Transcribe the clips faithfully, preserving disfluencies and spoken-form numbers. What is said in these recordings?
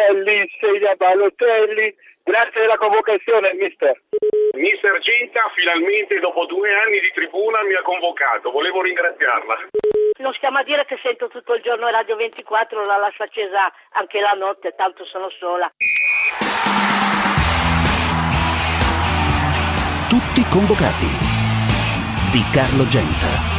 Balotelli, Segna Balotelli, grazie della convocazione, mister. Mister Genta finalmente dopo due anni di tribuna mi ha convocato, volevo ringraziarla. Non stiamo a dire che sento tutto il giorno Radio ventiquattro, la lascio accesa anche la notte, tanto sono sola. Tutti convocati di Carlo Genta.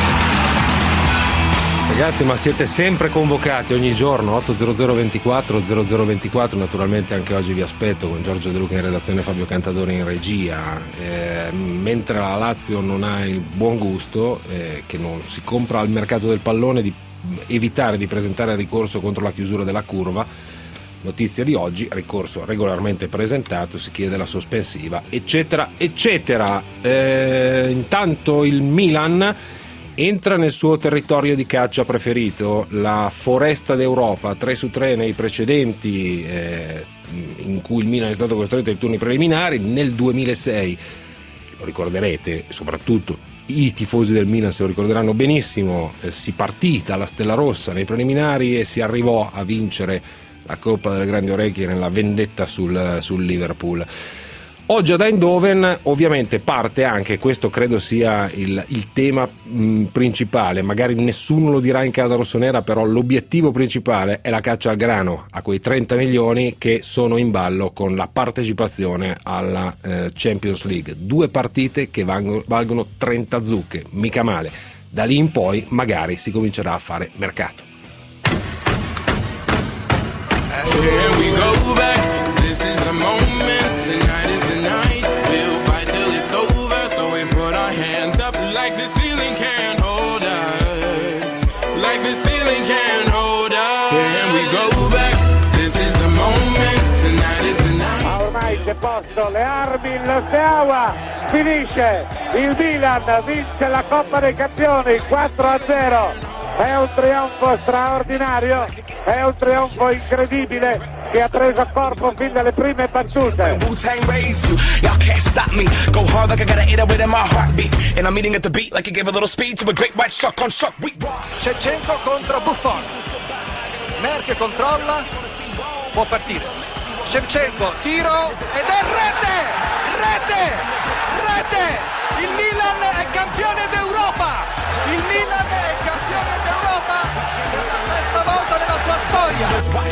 Ragazzi, ma siete sempre convocati ogni giorno, otto zero zero ventiquattro zero zero ventiquattro, naturalmente anche oggi vi aspetto con Giorgio De Luca in redazione, Fabio Cantadori in regia, eh, mentre la Lazio non ha il buon gusto, eh, che non si compra al mercato del pallone, di evitare di presentare ricorso contro la chiusura della curva. Notizia di oggi, ricorso regolarmente presentato, si chiede la sospensiva, eccetera, eccetera. Eh, intanto il Milan entra nel suo territorio di caccia preferito, la foresta d'Europa, tre su tre nei precedenti eh, in cui il Milan è stato costretto ai turni preliminari. Nel duemilasei, lo ricorderete, soprattutto i tifosi del Milan se lo ricorderanno benissimo, eh, si partì dalla Stella Rossa nei preliminari e si arrivò a vincere la Coppa delle Grandi Orecchie nella vendetta sul, sul Liverpool. Oggi ad Eindhoven ovviamente parte anche, questo credo sia il, il tema mh, principale, magari nessuno lo dirà in casa rossonera, però l'obiettivo principale è la caccia al grano, a quei trenta milioni che sono in ballo con la partecipazione alla eh, Champions League. Due partite che valgono, valgono trenta zucche, mica male. Da lì in poi magari si comincerà a fare mercato. Here we go back, this is the moment, tonight is the night, we'll fight till it's over, so we put our hands up like the ceiling can't hold us, like the ceiling can't hold us, here we go back, this is the moment, tonight is the night. Ma ormai c'è posto, le armi in Steaua, finisce, il Milan vince la Coppa dei Campioni quattro a zero. È un trionfo straordinario, è un trionfo incredibile che ha preso corpo fin dalle prime battute. Shevchenko contro Buffon, Merck controlla, può partire. Shevchenko, tiro ed è rete! Rete! Rete! Il Milan è campione d'Europa! Il Milan è campione d'Europa per la sesta volta nella sua storia.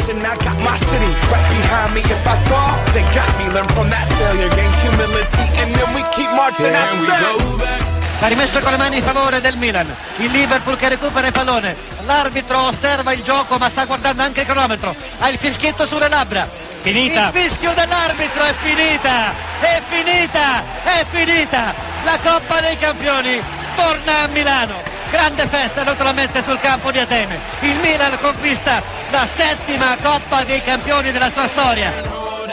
Ha rimesso con le mani in favore del Milan, il Liverpool che recupera il pallone, l'arbitro osserva il gioco ma sta guardando anche il cronometro, ha il fischietto sulle labbra, finita. Il fischio dell'arbitro, è finita, è finita, è finita, la Coppa dei Campioni torna a Milano, grande festa naturalmente sul campo di Atene, il Milan conquista la settima Coppa dei Campioni della sua storia.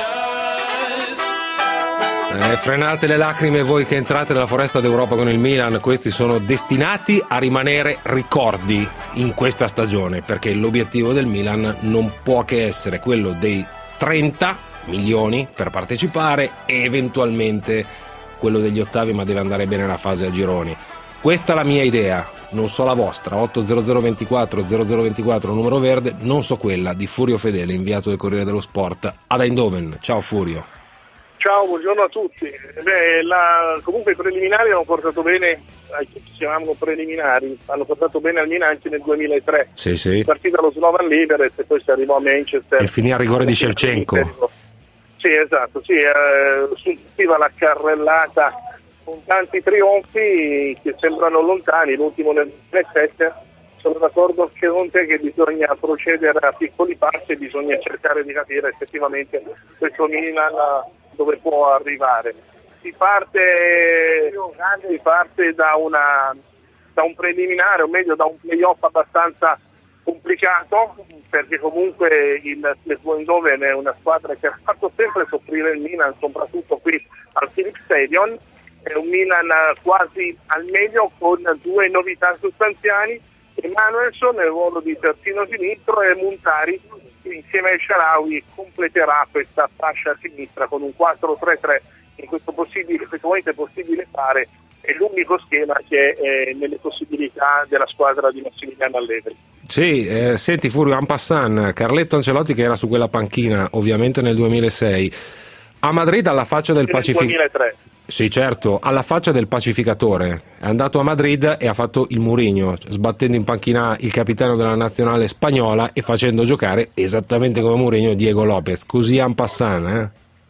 Eh, frenate le lacrime voi che entrate nella foresta d'Europa con il Milan, questi sono destinati a rimanere ricordi in questa stagione, perché l'obiettivo del Milan non può che essere quello dei trenta milioni per partecipare e eventualmente quello degli ottavi, ma deve andare bene la fase a gironi. Questa è la mia idea, non so la vostra. Otto zero zero ventiquattro zero zero ventiquattro numero verde, non so quella di Furio Fedele, inviato del Corriere dello Sport ad Eindhoven. Ciao Furio. Ciao, buongiorno a tutti. Beh, la, comunque i preliminari hanno portato bene, ai tutti chiamiamo preliminari, hanno portato bene al Milan anche nel duemilatré. Sì, sì. Partì dallo Slovan Liberec e poi si arrivò a Manchester. E finì a rigore di Shevchenko. Sì, esatto, sì, eh, successiva la carrellata con tanti trionfi che sembrano lontani, l'ultimo nel duemilasette. Sono d'accordo con te che bisogna procedere a piccoli passi e bisogna cercare di capire effettivamente questo Milan dove può arrivare. Si parte, si parte da, una, da un preliminare, o meglio da un playoff abbastanza complicato, perché comunque il Eindhoven è una squadra che ha fatto sempre soffrire il Milan, soprattutto qui al Philips Stadium. È un Milan quasi al meglio con due novità sostanziali: Emanuelson nel ruolo di terzino sinistro e Muntari insieme a Shaarawy completerà questa fascia a sinistra con un quattro tre tre. In questo possibile, effettivamente possibile fare, è l'unico schema che è nelle possibilità della squadra di Massimiliano Allegri. Sì, eh, senti Furio, en passant, Carletto Ancelotti che era su quella panchina ovviamente nel duemilasei, a Madrid alla faccia del pacificatore. duemilatré. Sì, certo, alla faccia del pacificatore. È andato a Madrid e ha fatto il Mourinho, sbattendo in panchina il capitano della nazionale spagnola e facendo giocare esattamente come Mourinho Diego Lopez. Così en passant, eh?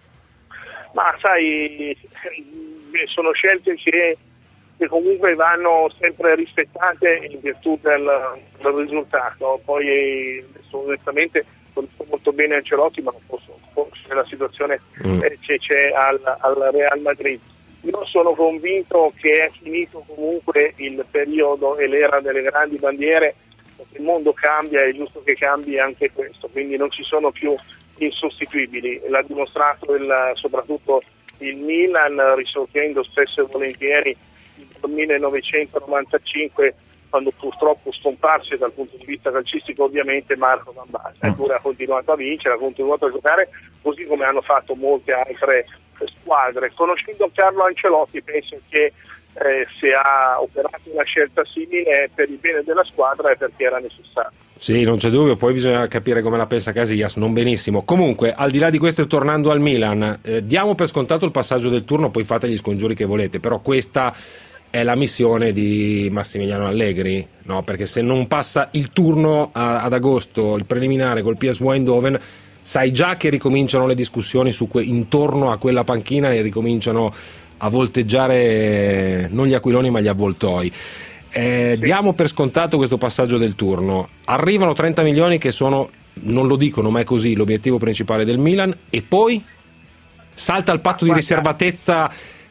Ma sai, sono scelte che, che comunque vanno sempre rispettate in virtù del, del risultato. Poi adesso, onestamente conosco molto bene Ancelotti, ma non posso, forse la situazione mm. eh, che c'è al, al Real Madrid. Io sono convinto che è finito comunque il periodo e l'era delle grandi bandiere, perché il mondo cambia, è giusto che cambi anche questo, quindi non ci sono più insostituibili. L'ha dimostrato il, soprattutto il Milan, risorgendo spesso e volentieri nel millenovecentonovantacinque, quando purtroppo scomparse dal punto di vista calcistico ovviamente Marco Van Basten. Eppure ha continuato a vincere, ha continuato a giocare così come hanno fatto molte altre squadre. Conoscendo Carlo Ancelotti penso che eh, se ha operato una scelta simile per il bene della squadra è perché era necessario. Sì, non c'è dubbio, poi bisogna capire come la pensa Casillas, non benissimo. Comunque, al di là di questo, tornando al Milan, eh, diamo per scontato il passaggio del turno, poi fate gli scongiuri che volete, però questa è la missione di Massimiliano Allegri, no? Perché se non passa il turno a, ad agosto, il preliminare col P S V Eindhoven, sai già che ricominciano le discussioni su que- intorno a quella panchina e ricominciano a volteggiare non gli aquiloni ma gli avvoltoi. Eh, sì. Diamo per scontato questo passaggio del turno, arrivano trenta milioni che sono, non lo dicono ma è così, l'obiettivo principale del Milan, e poi salta il patto di riservatezza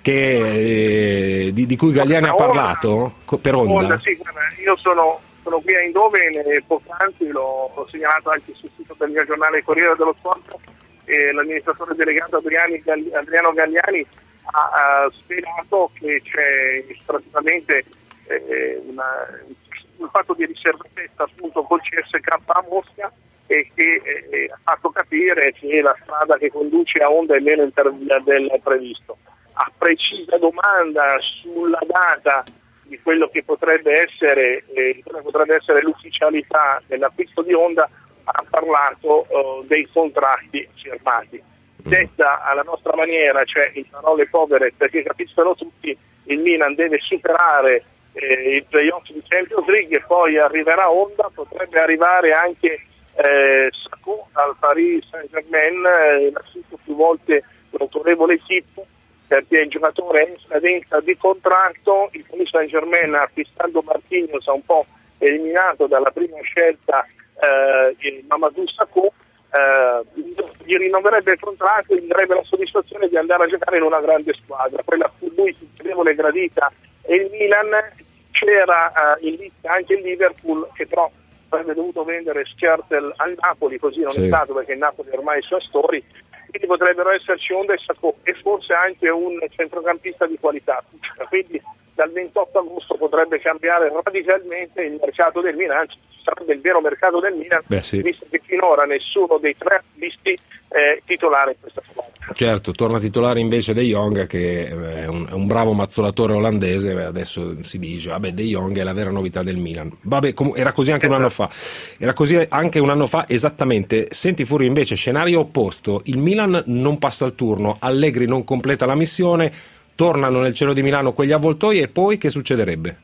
che, eh, di, di cui Galliani ha parlato per Honda. Honda sì, io sono, sono qui a Eindhoven e poc'anzi l'ho, l'ho segnalato anche sul sito del mio giornale Corriere dello Sport, e l'amministratore delegato Adriani, Adriano Galliani ha, ha spiegato che c'è praticamente eh, una, un fatto di riservatezza appunto col C S K a Mosca, e che eh, ha fatto capire che la strada che conduce a Honda è meno intervia del previsto. A precisa domanda sulla data di quello che potrebbe essere, eh, potrebbe essere l'ufficialità dell'acquisto di Honda, ha parlato eh, dei contratti firmati. Detta alla nostra maniera, cioè in parole povere, perché capiscono tutti, il Milan deve superare eh, il playoff di Champions League e poi arriverà Honda, potrebbe arrivare anche eh, Sakho al Paris Saint-Germain, eh, l'ha scritto più volte l'autorevole equipe, perché il giocatore è in scadenza di contratto. Il Paris Saint-Germain, acquistando Marquinhos, ha un po' eliminato dalla prima scelta eh, il Mamadou Sakho, eh, gli rinnoverebbe il contratto e gli darebbe la soddisfazione di andare a giocare in una grande squadra, quella a cui lui si credevole gradita e il Milan. C'era eh, in lista anche il Liverpool, che però avrebbe dovuto vendere Skrtel al Napoli, così non sì. è stato, perché il Napoli ormai è sua storia. Quindi potrebbero esserci Honda e Sakho e forse anche un centrocampista di qualità. Quindi dal ventotto agosto potrebbe cambiare radicalmente il mercato del Milan, sarebbe il vero mercato del Milan, Beh, sì. visto che finora nessuno dei tre visti è titolare in questa squadra. Certo, torna titolare invece De Jong, che è un, è un bravo mazzolatore olandese. Adesso si dice, vabbè, De Jong è la vera novità del Milan. Vabbè, com- era così anche esatto. un anno fa. Era così anche un anno fa, esattamente. Senti Furio, invece, scenario opposto. Il Milan non passa il turno, Allegri non completa la missione, tornano nel cielo di Milano quegli avvoltoi e poi che succederebbe?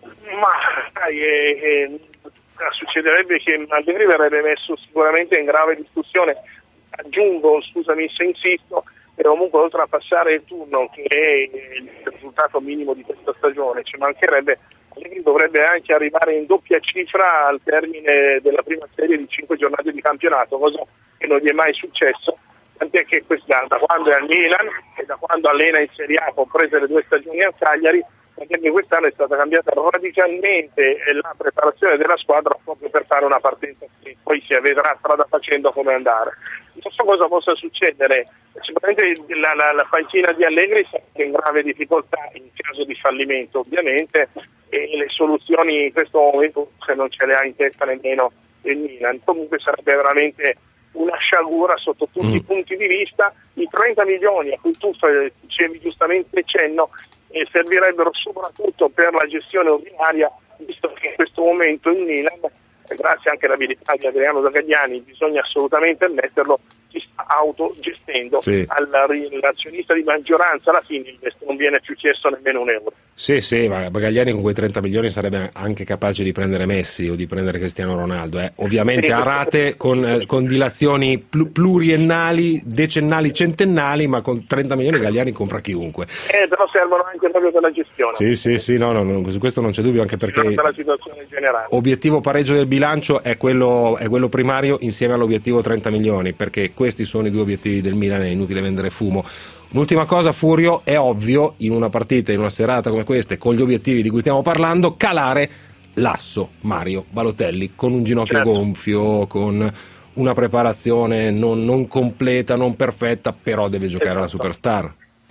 Ma dai, eh, eh, succederebbe che Allegri verrebbe messo sicuramente in grave discussione. Aggiungo, scusami se insisto, che comunque oltre a passare il turno, che è il risultato minimo di questa stagione, ci mancherebbe, Allegri dovrebbe anche arrivare in doppia cifra al termine della prima serie di cinque giornate di campionato, cosa che non gli è mai successo, tant'è che quest'anno, da quando è al Milan e da quando allena in Serie A, comprese le due stagioni al Cagliari, perché quest'anno è stata cambiata radicalmente la preparazione della squadra proprio per fare una partenza che poi si vedrà strada facendo come andare. Non so cosa possa succedere, sicuramente la, la, la panchina di Allegri è in grave difficoltà in caso di fallimento ovviamente, e le soluzioni in questo momento se non ce le ha in testa nemmeno il Milan. Comunque sarebbe veramente una sciagura sotto tutti mm. i punti di vista. I trenta milioni a cui tu facevi giustamente cenno e servirebbero soprattutto per la gestione ordinaria, visto che in questo momento il Milan grazie anche all'abilità di Adriano Zagagliani, bisogna assolutamente ammetterlo, si sta autogestendo. Sì. All'azionista di maggioranza alla fine non viene più chiesto nemmeno un euro. Sì, sì, ma Zagagliani con quei trenta milioni sarebbe anche capace di prendere Messi o di prendere Cristiano Ronaldo, eh. ovviamente Sì. a rate con, eh, con dilazioni pl- pluriennali, decennali, centennali, ma con trenta milioni Zagagliani compra chiunque. Eh, però servono anche proprio per la gestione. Sì, sì, sì, no, no, no, su questo non c'è dubbio, anche perché per la situazione generale. obiettivo pareggio del bilancio è quello, è quello primario insieme all'obiettivo trenta milioni, perché questi sono i due obiettivi del Milan, è inutile vendere fumo. Un'ultima cosa, Furio, è ovvio in una partita, in una serata come queste, con gli obiettivi di cui stiamo parlando, calare l'asso Mario Balotelli con un ginocchio certo. gonfio, con una preparazione non, non completa, non perfetta, però deve giocare esatto. la superstar.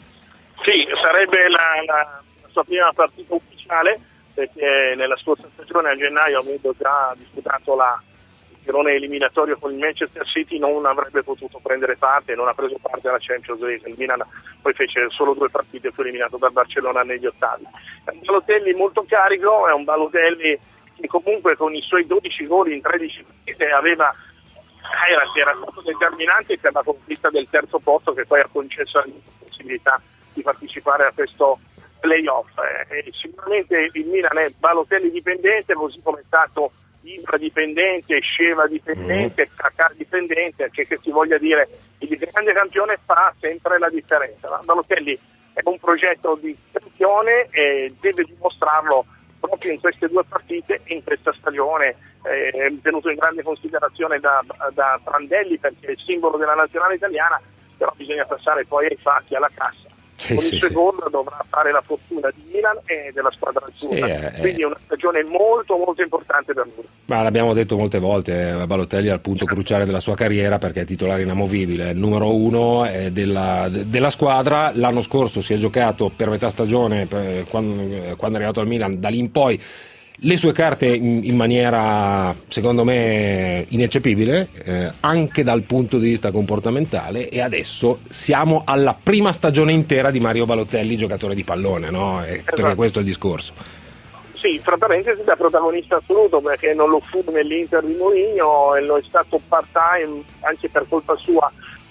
Sì, sarebbe la, la, la sua prima partita ufficiale, perché nella scorsa stagione a gennaio, avendo già disputato la il girone eliminatorio con il Manchester City, non avrebbe potuto prendere parte, non ha preso parte alla Champions League. Il Milan poi fece solo due partite e fu eliminato dal Barcellona negli ottavi. È un Balotelli molto carico, è un Balotelli che comunque con i suoi dodici gol in tredici partite aveva era, era stato determinante per la conquista del terzo posto, che poi ha concesso la possibilità di partecipare a questo playoff. Eh, sicuramente il Milan è Balotelli dipendente, così come è stato Ibra dipendente, Sceva dipendente, Kakà dipendente, che, che si voglia dire, il grande campione fa sempre la differenza. Ma Balotelli è un progetto di campione e deve dimostrarlo proprio in queste due partite e in questa stagione, eh, tenuto in grande considerazione da, da Prandelli, perché è il simbolo della nazionale italiana, però bisogna passare poi ai fatti, alla cassa. Sì, con sì, il secondo sì. dovrà fare la fortuna di Milan e della squadra azzurra, sì, eh, quindi è una stagione molto molto importante per lui. Ma l'abbiamo detto molte volte, eh, Balotelli è al punto cruciale della sua carriera, perché è titolare inamovibile, è il numero uno eh, della, de, della squadra. L'anno scorso si è giocato per metà stagione, per, quando, eh, quando è arrivato al Milan, da lì in poi le sue carte in, in maniera secondo me ineccepibile, eh, anche dal punto di vista comportamentale, e adesso siamo alla prima stagione intera di Mario Balotelli giocatore di pallone, no? Eh, esatto. Perché questo è il discorso. Sì, fra parentesi da protagonista assoluto, perché non lo fu nell'Inter di Mourinho e lo è stato part-time anche per colpa sua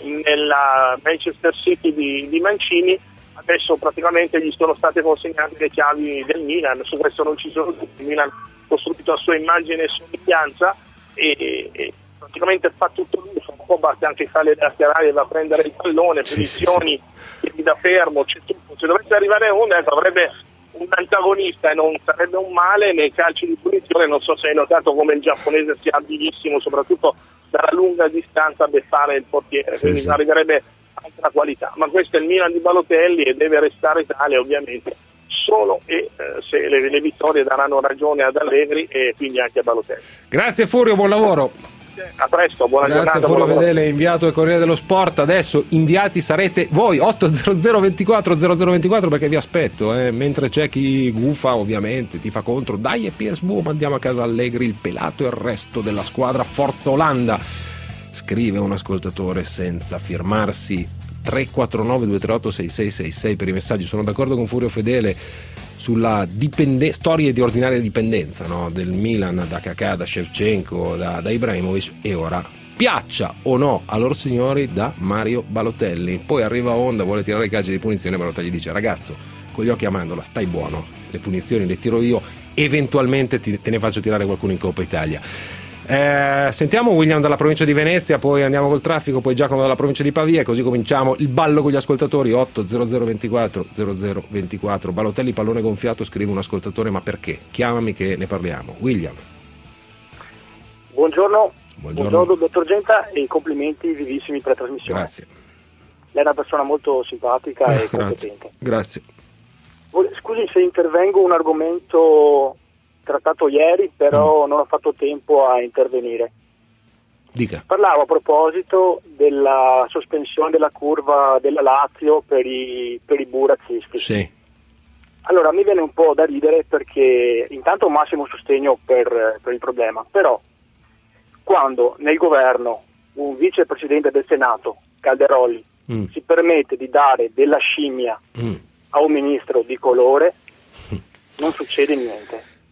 nella Manchester City di, di Mancini. Adesso praticamente gli sono state consegnate le chiavi del Milan, su questo non ci sono dubbi. Il Milan ha costruito a sua immagine e somiglianza e, e praticamente fa tutto lui, un po' batte anche fare le laterali, va a prendere il pallone, posizioni, sì, sì, sì. da fermo, c'è tutto. Se dovesse arrivare uno, ecco, avrebbe un antagonista e non sarebbe un male nei calci di punizione. Non so se hai notato come il giapponese sia abilissimo, soprattutto dalla lunga distanza, a beffare il portiere, sì, quindi sì. arriverebbe altra qualità, ma questo è il Milan di Balotelli e deve restare tale, ovviamente, solo e eh, se le, le vittorie daranno ragione ad Allegri e quindi anche a Balotelli. Grazie Furio, buon lavoro. A presto, buona Grazie giornata. Furio buona Fedele, inviato del Corriere dello Sport. Adesso inviati sarete voi, otto zero zero ventiquattro zero zero ventiquattro, perché vi aspetto, eh. mentre c'è chi gufa, ovviamente ti fa contro, dai e P S V, mandiamo a casa Allegri, il pelato e il resto della squadra, forza Olanda. Scrive un ascoltatore senza firmarsi, tre quattro nove due tre otto sei sei sei sei per i messaggi. Sono d'accordo con Furio Fedele sulla dipende- storie di ordinaria dipendenza, no? del Milan, da Kakà, da Shevchenko, da, da Ibrahimovic, e ora piaccia o no a loro signori da Mario Balotelli. Poi arriva Honda, vuole tirare i calci di punizione, Balotelli dice: ragazzo, con gli occhi a mandorla, stai buono, le punizioni le tiro io, eventualmente ti, te ne faccio tirare qualcuno in Coppa Italia. Eh, sentiamo William dalla provincia di Venezia, poi andiamo col traffico, poi Giacomo dalla provincia di Pavia, e così cominciamo il ballo con gli ascoltatori. Otto zero zero ventiquattro zero zero ventiquattro. Balotelli pallone gonfiato, scrive un ascoltatore, ma perché? Chiamami che ne parliamo. William. Buongiorno. Buongiorno, Buongiorno dottor Genta, e complimenti vivissimi per la trasmissione. Grazie. Lei è una persona molto simpatica eh, e grazie. competente. Grazie. Scusi se intervengo, un argomento trattato ieri, però mm. non ho fatto tempo a intervenire. Dica. Parlavo a proposito della sospensione della curva della Lazio per i, per i bu razzisti. Sì. Allora mi viene un po' da ridere, perché intanto massimo sostegno per, per il problema, però quando nel governo un vicepresidente del Senato, Calderoli, mm. si permette di dare della scimmia mm. a un ministro di colore, mm. non succede niente.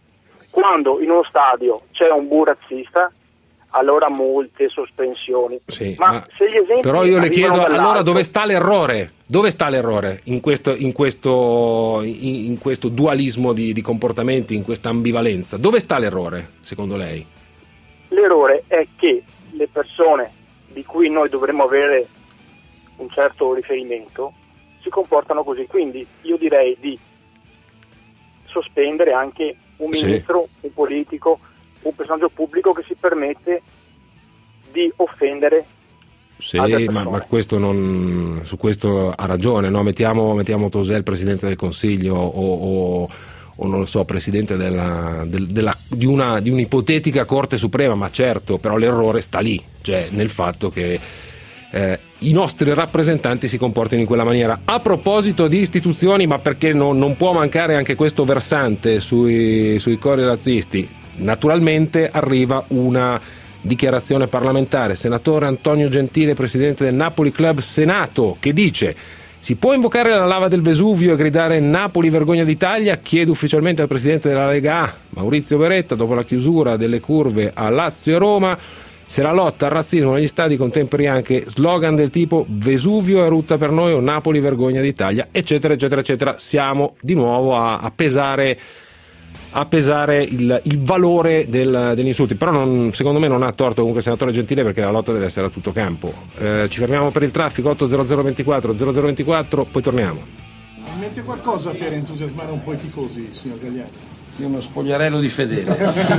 quando in uno stadio c'è un bu razzista, allora multe, sospensioni. Sì, ma, ma se gli esempi però io le chiedo dall'alto, allora dove sta l'errore? Dove sta l'errore in questo, in questo, in, in questo dualismo di, di comportamenti, in questa ambivalenza? Dove sta l'errore, secondo lei? L'errore è che le persone di cui noi dovremmo avere un certo riferimento si comportano così, quindi io direi di sospendere anche un ministro, sì. un politico, un personaggio pubblico che si permette di offendere. Sì, ma, ma questo non, su questo ha ragione, no? Mettiamo, mettiamo Tosè il Presidente del Consiglio o, o, o non lo so, Presidente della, del, della, di, una, di un'ipotetica Corte Suprema, ma certo, però l'errore sta lì, cioè nel fatto che eh, i nostri rappresentanti si comportino in quella maniera. A proposito di istituzioni, ma perché no, non può mancare anche questo versante sui, sui cori razzisti, naturalmente arriva una dichiarazione parlamentare. Senatore Antonio Gentile, presidente del Napoli Club Senato, che dice: si può invocare la lava del Vesuvio e gridare Napoli vergogna d'Italia? Chiede ufficialmente al presidente della Lega A, Maurizio Beretta, dopo la chiusura delle curve a Lazio e Roma, se la lotta al razzismo negli stadi contemperi anche slogan del tipo Vesuvio è rutta per noi o Napoli vergogna d'Italia, eccetera eccetera eccetera. Siamo di nuovo a, a pesare a pesare il, il valore del, degli insulti, però non, secondo me non ha torto comunque il senatore Gentile, perché la lotta deve essere a tutto campo. Eh, ci fermiamo per il traffico. Otto zero zero ventiquattro zero zero ventiquattro, poi torniamo. Mette qualcosa per entusiasmare un po' i tifosi, signor Gagliani? Sì, uno spogliarello di fedele.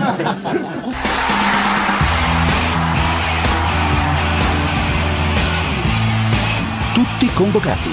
Tutti convocati.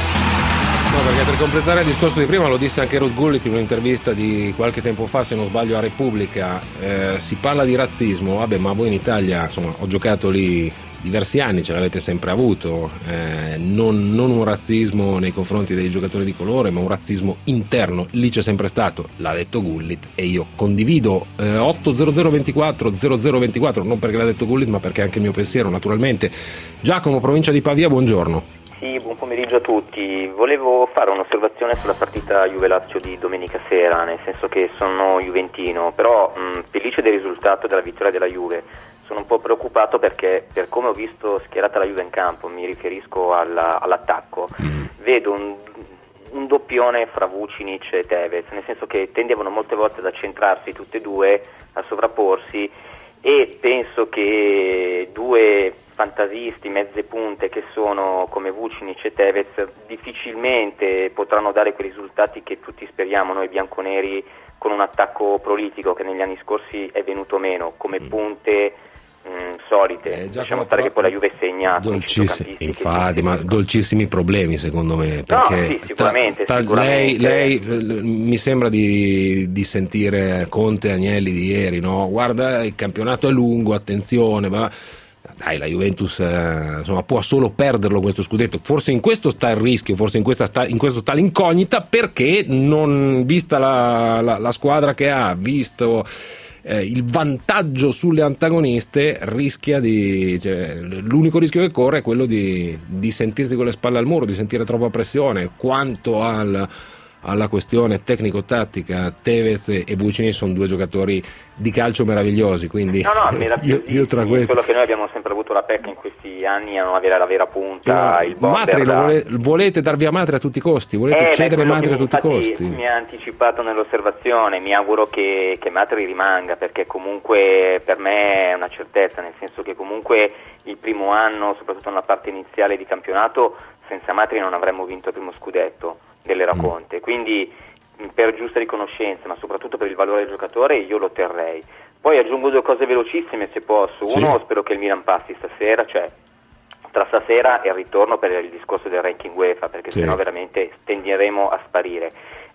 No, perché per completare il discorso di prima, lo disse anche Ruud Gullit in un'intervista di qualche tempo fa, se non sbaglio a Repubblica, eh, si parla di razzismo, vabbè, ma voi in Italia, insomma, ho giocato lì diversi anni, ce l'avete sempre avuto, eh, non, non un razzismo nei confronti dei giocatori di colore, ma un razzismo interno, lì c'è sempre stato, l'ha detto Gullit e io condivido. eh, otto zero zero ventiquattro zero zero ventiquattro, non perché l'ha detto Gullit, ma perché è anche il mio pensiero, naturalmente. Giacomo, provincia di Pavia, buongiorno. Sì, buon pomeriggio a tutti. Volevo fare un'osservazione sulla partita Juve-Lazio di domenica sera, nel senso che sono juventino, però mh, felice del risultato della vittoria della Juve. Sono un po' preoccupato perché, per come ho visto schierata la Juve in campo, mi riferisco alla, all'attacco, mm. vedo un, un doppione fra Vucinic e Tevez, nel senso che tendevano molte volte ad accentrarsi tutte e due, a sovrapporsi, e penso che due fantasisti, mezze punte che sono come Vucinic e Tevez difficilmente potranno dare quei risultati che tutti speriamo noi bianconeri, con un attacco prolitico che negli anni scorsi è venuto meno, come punte mh, solite. Eh, lasciamo stare che poi la Juve segna dolcissimi, infatti, ma dolcissimi problemi secondo me, perché no, sì, sicuramente, sta, sta, sicuramente. Lei, lei mi sembra di, di sentire Conte e Agnelli di ieri, no? Guarda, il campionato è lungo, attenzione, ma dai, la Juventus eh, insomma, può solo perderlo questo scudetto. Forse in questo sta il rischio, forse in, questa sta, in questo sta l'incognita, perché non, vista la, la, la squadra che ha, visto eh, il vantaggio sulle antagoniste, rischia di, cioè, l'unico rischio che corre è quello di, di sentirsi con le spalle al muro, di sentire troppa pressione. Quanto al alla questione tecnico-tattica, Tevez e Vucinic sono due giocatori di calcio meravigliosi, quindi no, no, io, io tra questi, quello che noi abbiamo sempre avuto la pecca in questi anni a non avere la vera punta, eh, il bomber Matri da... lo vole, volete dar via Matri a tutti i costi, volete eh, cedere Matri a tutti i costi. costi. Mi ha anticipato nell'osservazione, mi auguro che, che Matri rimanga, perché comunque per me è una certezza, nel senso che comunque il primo anno, soprattutto nella parte iniziale di campionato, senza Matri non avremmo vinto il primo scudetto dell'era mm. Conte, quindi per giusta riconoscenza, ma soprattutto per il valore del giocatore, io lo terrei. Poi aggiungo due cose velocissime se posso. Uno, sì. Spero che il Milan passi stasera, cioè tra stasera e il ritorno per il discorso del ranking UEFA, perché sì. sennò veramente tenderemo a sparire.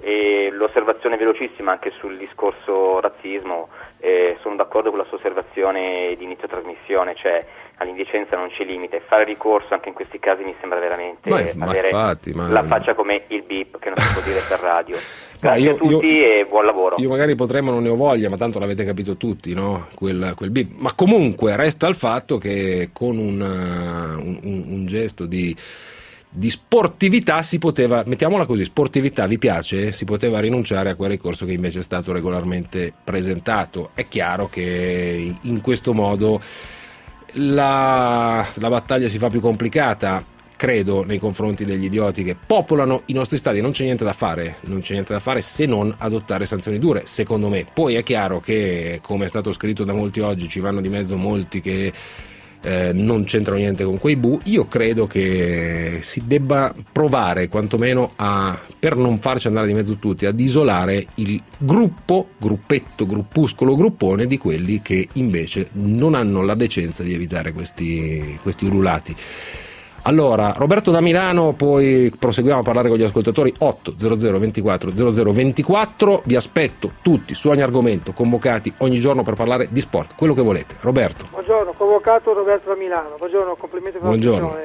E l'osservazione velocissima anche sul discorso razzismo, eh, sono d'accordo con la sua osservazione di inizio trasmissione, cioè all'indicenza non c'è limite, fare ricorso anche in questi casi mi sembra veramente ma, avere ma infatti, ma... la faccia come il bip che non si può dire per radio. Grazie io, a tutti io, e buon lavoro. Io magari potremmo non ne ho voglia, ma tanto l'avete capito tutti, no? Quel, quel bip. Ma comunque resta il fatto che con un, un, un gesto di di sportività si poteva, mettiamola così, sportività vi piace? Si poteva rinunciare a quel ricorso che invece è stato regolarmente presentato. È chiaro che in questo modo la, la battaglia si fa più complicata, credo, nei confronti degli idioti che popolano i nostri stadi. Non c'è niente da fare, non c'è niente da fare se non adottare sanzioni dure, secondo me. Poi è chiaro che, come è stato scritto da molti oggi, ci vanno di mezzo molti che eh, non c'entrano niente con quei bu. Io credo che si debba provare quantomeno a, per non farci andare di mezzo tutti, ad isolare il gruppo, gruppetto, gruppuscolo, gruppone di quelli che invece non hanno la decenza di evitare questi, questi ululati. Allora, Roberto da Milano, poi proseguiamo a parlare con gli ascoltatori. Otto zero zero ventiquattro zero zero ventiquattro, vi aspetto tutti su ogni argomento, convocati ogni giorno per parlare di sport, quello che volete. Roberto. Buongiorno, convocato Roberto da Milano. Buongiorno, complimenti per la Buongiorno.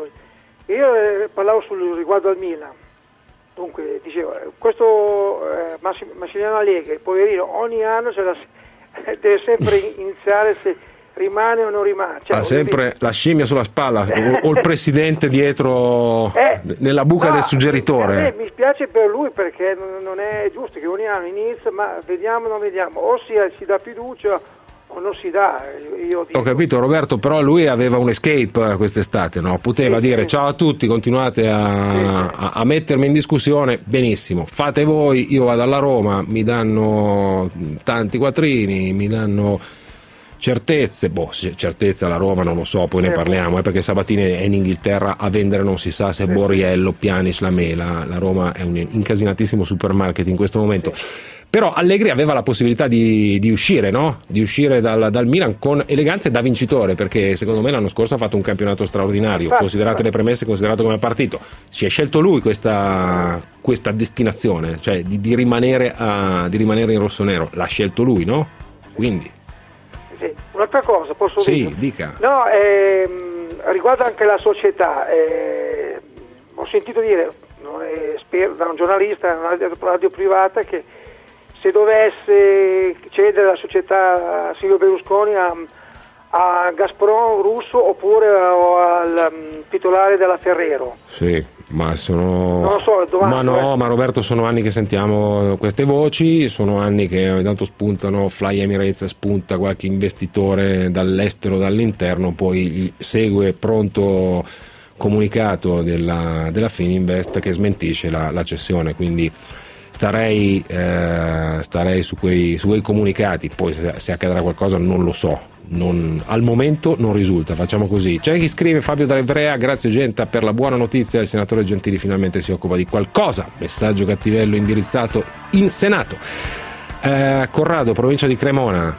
Io eh, parlavo sul riguardo al Milan. Dunque, dicevo, questo eh, Massi- Massimiliano Allegri, poverino, ogni anno ce la, deve sempre iniziare se rimane o non rimane, cioè, ha sempre dire... la scimmia sulla spalla o, o il presidente dietro eh, nella buca no, del suggeritore. Eh, mi spiace per lui, perché non, non è giusto che ogni anno inizia, ma vediamo non vediamo, o si, si dà fiducia o non si dà. Io dico... Ho capito, Roberto, però lui aveva un escape quest'estate, no? Poteva sì, dire sì. Ciao a tutti, continuate a, sì, a, a mettermi in discussione, benissimo, fate voi, io vado alla Roma, mi danno tanti quattrini, mi danno certezze, boh, certezza alla Roma non lo so, poi ne parliamo, eh, perché Sabatini è in Inghilterra a vendere non si sa se Borriello, Pjanic, la Mela, la Roma è un incasinatissimo supermarket in questo momento. Però Allegri aveva la possibilità di, di uscire, no? Di uscire dal, dal Milan con eleganza e da vincitore, perché secondo me l'anno scorso ha fatto un campionato straordinario, considerate le premesse, considerato come partito. Si è scelto lui questa, questa destinazione, cioè di, di, rimanere a, di rimanere in rossonero, l'ha scelto lui, no? Quindi sì. Un'altra cosa, posso sì, dire? Dica. No, ehm, riguardo anche la società, eh, ho sentito dire non è, spero, da un giornalista, una radio privata, che se dovesse cedere la società Silvio Berlusconi a, a Gazprom russo oppure al um, titolare della Ferrero. Sì, ma sono non lo so, domani, ma no, eh. ma Roberto, sono anni che sentiamo queste voci, sono anni che ogni tanto spuntano Fly Emirates, spunta qualche investitore dall'estero, dall'interno, poi segue pronto comunicato della, della Fininvest che smentisce la, la cessione, quindi starei, eh, starei su, quei, su quei comunicati. Poi se, se accadrà qualcosa non lo so, non, al momento non risulta. Facciamo così. C'è chi scrive: Fabio D'Ivrea, grazie Genta per la buona notizia, il senatore Gentili finalmente si occupa di qualcosa, messaggio cattivello indirizzato in Senato. eh, Corrado, provincia di Cremona,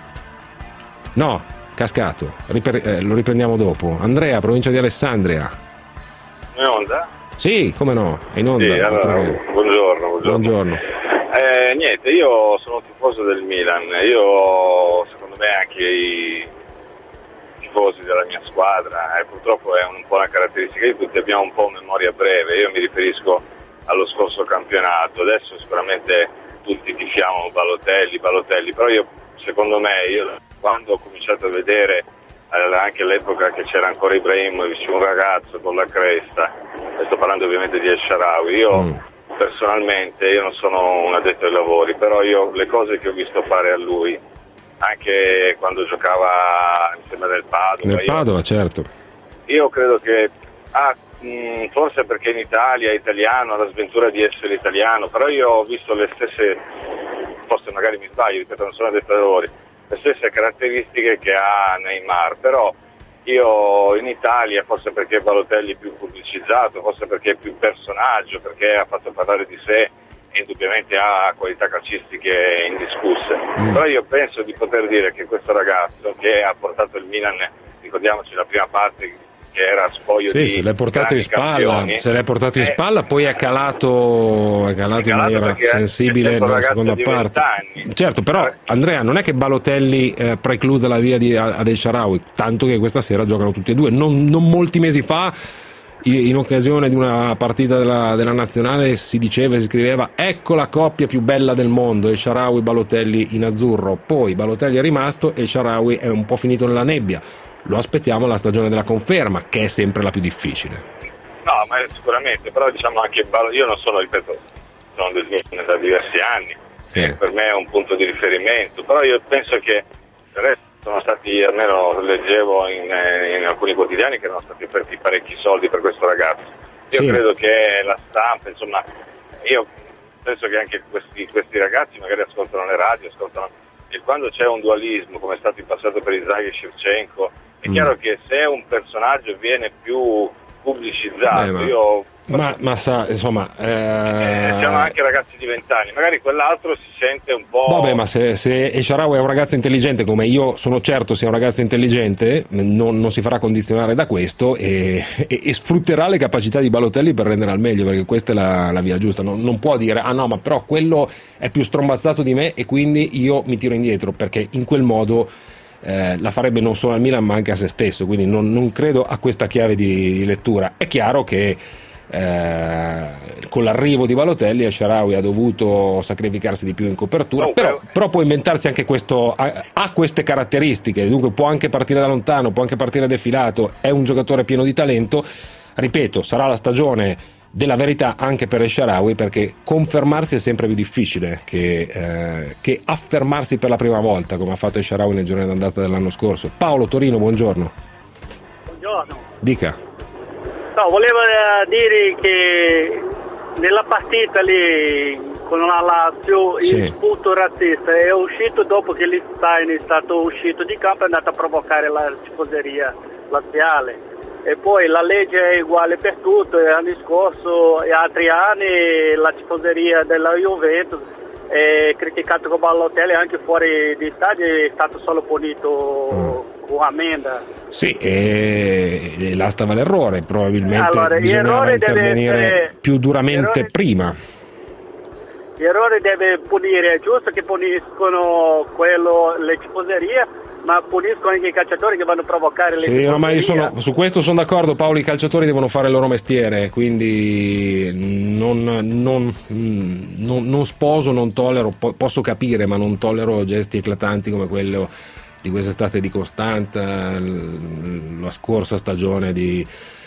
no, cascato, Riper- eh, lo riprendiamo dopo. Andrea, provincia di Alessandria. In onda? Sì, come no, è in onda. Sì, allora, buongiorno, buongiorno. buongiorno. Eh, niente, io sono tifoso del Milan, io secondo me anche i tifosi della mia squadra, eh, purtroppo è un, un po' una caratteristica di tutti, abbiamo un po' memoria breve. Io mi riferisco allo scorso campionato, adesso sicuramente tutti tifiamo Balotelli, Balotelli, però io, secondo me, io quando ho cominciato a vedere anche all'epoca che c'era ancora Ibrahimovic, un ragazzo con la cresta, e sto parlando ovviamente di El Shaarawy, io mm. personalmente io non sono un addetto ai lavori, però io le cose che ho visto fare a lui, anche quando giocava insieme nel Padova, nel Padova, io, certo, io credo che ah, mh, forse perché in Italia è italiano, ha la sventura di essere italiano, però io ho visto le stesse, forse magari mi sbaglio, ripeto, non sono addetto ai lavori, le stesse caratteristiche che ha Neymar, però io in Italia, forse perché Balotelli è più pubblicizzato, forse perché è più personaggio, perché ha fatto parlare di sé e indubbiamente ha qualità calcistiche indiscusse, mm. però io penso di poter dire che questo ragazzo che ha portato il Milan, ricordiamoci la prima parte che era spoglio sì, di se l'è portato in spalla, campioni, se l'è portato in eh, spalla, poi è calato, è calato in maniera sensibile nella seconda parte. Certo, però Andrea, non è che Balotelli eh, precluda la via di, ad El Shaarawy, tanto che questa sera giocano tutti e due. Non, non molti mesi fa, in occasione di una partita della, della nazionale, si diceva e si scriveva: ecco la coppia più bella del mondo, El Shaarawy Balotelli in azzurro. Poi Balotelli è rimasto e El Shaarawy è un po' finito nella nebbia. Lo aspettiamo alla stagione della conferma, che è sempre la più difficile. No, ma sicuramente, però diciamo anche io non sono, ripeto, sono del Milan da diversi anni, sì. Per me è un punto di riferimento, però io penso che per resto sono stati, almeno leggevo in, in alcuni quotidiani, che erano stati offerti parecchi soldi per questo ragazzo. Io sì. credo che la stampa, insomma, io penso che anche questi, questi ragazzi magari ascoltano le radio, ascoltano, e quando c'è un dualismo, come è stato in passato per Inzaghi e Shevchenko, è mm. chiaro che se un personaggio viene più pubblicizzato, Beh, ma... io... Ma, ma sa, insomma, eh... eh, siamo anche ragazzi di vent'anni, magari quell'altro si sente un po'. Vabbè, ma se, se El Shaarawy è un ragazzo intelligente, come io sono certo sia un ragazzo intelligente, non, non si farà condizionare da questo e, e, e sfrutterà le capacità di Balotelli per rendere al meglio, perché questa è la, la via giusta. Non, non può dire, ah no, ma però quello è più strombazzato di me e quindi io mi tiro indietro, perché in quel modo eh, la farebbe non solo al Milan ma anche a se stesso. Quindi non, non credo a questa chiave di, di lettura. È chiaro che Eh, con l'arrivo di Balotelli El Shaarawy ha dovuto sacrificarsi di più in copertura, oh, però, però può inventarsi anche questo, ha, ha queste caratteristiche, dunque può anche partire da lontano, può anche partire defilato, è un giocatore pieno di talento. Ripeto, sarà la stagione della verità anche per El Shaarawy, perché confermarsi è sempre più difficile che, eh, che affermarsi per la prima volta, come ha fatto El Shaarawy nel giorno d'andata dell'anno scorso. Paolo Torino, buongiorno. Buongiorno. Dica. No, volevo dire che nella partita lì con la Lazio il sì. sputo razzista è uscito dopo che l'Stein è stato uscito di campo e è andato a provocare la tifoseria laziale, e poi la legge è uguale per tutto. L'anno scorso e altri anni la tifoseria della Juventus è criticata con Balotelli anche fuori di stadio, è stato solo punito mm. con ammenda. Sì, e là stava l'errore, probabilmente allora, bisognava intervenire essere, più duramente errore, prima. L'errore deve punire, è giusto che puniscono quello, le tifoserie, ma puniscono anche i calciatori che vanno a provocare le sì, tifoserie. No, ma io sono, su questo sono d'accordo, Paolo, i calciatori devono fare il loro mestiere, quindi non, non, non, non sposo, non tollero, po- posso capire, ma non tollero gesti eclatanti come quello di quest'estate di Constanta, la scorsa stagione di,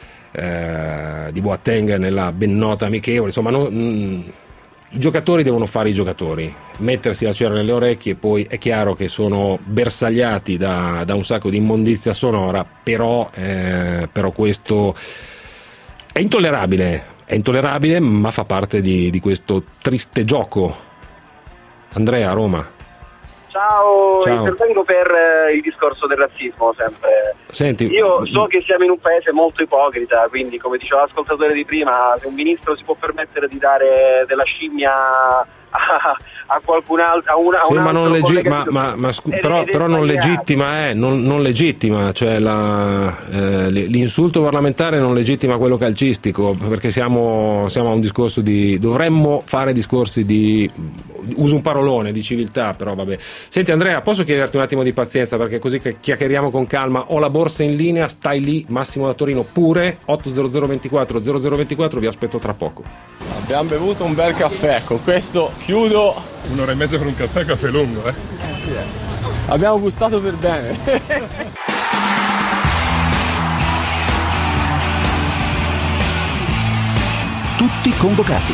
eh, di Boateng nella ben nota amichevole. Insomma, no, mh, i giocatori devono fare i giocatori, mettersi la cera nelle orecchie. Poi è chiaro che sono bersagliati da, da un sacco di immondizia sonora, però, eh, però questo è intollerabile, è intollerabile, ma fa parte di, di questo triste gioco. Andrea, Roma. Ciao, Ciao. Intervengo per eh, il discorso del razzismo sempre. Senti, io so che siamo in un paese molto ipocrita, quindi come diceva l'ascoltatore di prima, se un ministro si può permettere di dare della scimmia a, a qualcun altro, a una, a sì, un ma non altro leggi- ma, ma, ma scu- però, però non legittima, eh, non, non legittima, cioè la, eh, l'insulto parlamentare non legittima quello calcistico, perché siamo, siamo a un discorso di, dovremmo fare discorsi di, uso un parolone, di civiltà, però vabbè. Senti Andrea, posso chiederti un attimo di pazienza, perché così che chiacchieriamo con calma. Ho la borsa in linea, stai lì, Massimo da Torino pure, otto zero zero ventiquattro zero zero ventiquattro, vi aspetto tra poco. Abbiamo bevuto un bel caffè, con questo chiudo. Un'ora e mezza per un caffè, caffè lungo, eh? Sì, eh. Abbiamo gustato per bene. Tutti convocati.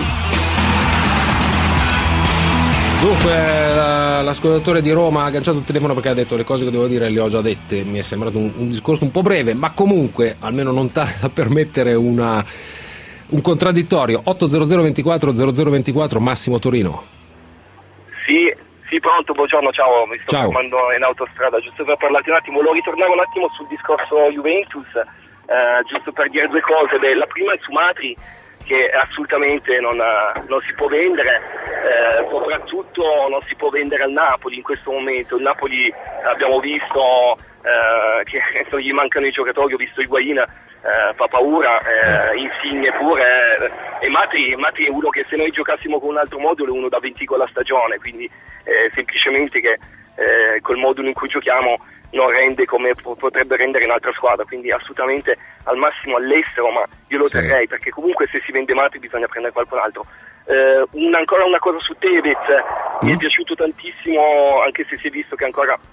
Dunque la, l'ascoltatore di Roma ha agganciato il telefono perché ha detto le cose che dovevo dire le ho già dette. Mi è sembrato un, un discorso un po' breve, ma comunque almeno non tale da permettere una, un contraddittorio. otto zero zero ventiquattro zero zero ventiquattro, Massimo Torino. Sì, sì, pronto, buongiorno, ciao, mi sto Ciao. fermando in autostrada, giusto per parlarti un attimo, volevo ritornare un attimo sul discorso Juventus, eh, giusto per dire due cose. Beh, la prima è su Matri, che assolutamente non, non si può vendere, eh, soprattutto non si può vendere al Napoli in questo momento. Il Napoli abbiamo visto eh, che non gli mancano i giocatori, ho visto Higuain, eh, fa paura, eh, Insigne pure, eh, e Matri, Matri è uno che se noi giocassimo con un altro modulo è uno da venti gol a stagione, quindi eh, semplicemente che eh, col modulo in cui giochiamo non rende come potrebbe rendere in altra squadra, quindi assolutamente al massimo all'estero, ma io lo terrei, sì, perché comunque se si vende Matri bisogna prendere qualcun altro. Eh, un, ancora una cosa su Tevez, mm. mi è piaciuto tantissimo, anche se si è visto che ancora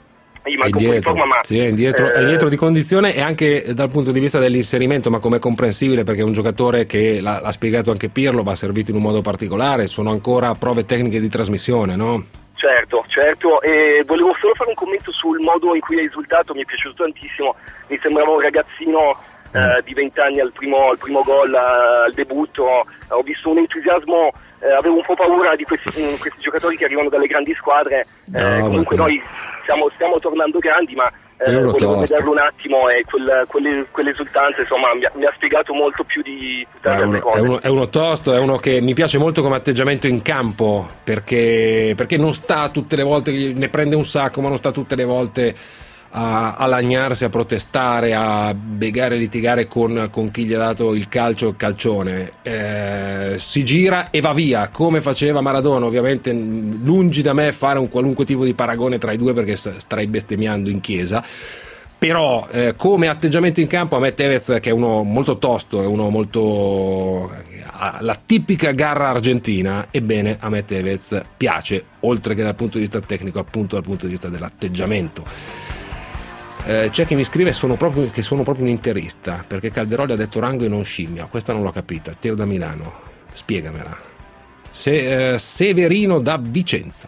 gli manca un po' di forma, ma sì, è indietro, eh, è indietro di condizione, e anche dal punto di vista dell'inserimento, ma com'è comprensibile, perché è un giocatore che l'ha, l'ha spiegato anche Pirlo, va servito in un modo particolare, sono ancora prove tecniche di trasmissione, no? Certo, certo, e volevo solo fare un commento sul modo in cui hai risultato, mi è piaciuto tantissimo, mi sembrava un ragazzino eh, di venti anni al primo, al primo gol, al debutto, ho visto un entusiasmo, eh, avevo un po' paura di questi, mh, questi giocatori che arrivano dalle grandi squadre, eh, no, comunque noi siamo, stiamo tornando grandi, ma eh, volevo tosto. vederlo un attimo, e quel, quelle, quell'esultanza insomma mi ha, mi ha spiegato molto più di tutte le altre cose. È uno, è uno tosto, è uno che mi piace molto come atteggiamento in campo, perché, perché non sta tutte le volte, ne prende un sacco, ma non sta tutte le volte a, a lagnarsi, a protestare, a begare, litigare con, con chi gli ha dato il calcio, il calcione. Eh, si gira e va via, come faceva Maradona. Ovviamente lungi da me fare un qualunque tipo di paragone tra i due, perché starei bestemmiando in chiesa, però eh, come atteggiamento in campo a me Tevez, che è uno molto tosto, è uno molto ha la tipica garra argentina, ebbene a me Tevez piace, oltre che dal punto di vista tecnico, appunto dal punto di vista dell'atteggiamento. Eh, c'è chi mi scrive sono proprio, che sono proprio un interista, perché Calderoli ha detto rango e non scimmia. Questa non l'ho capita. Teo da Milano, spiegamela. Se, eh, Severino da Vicenza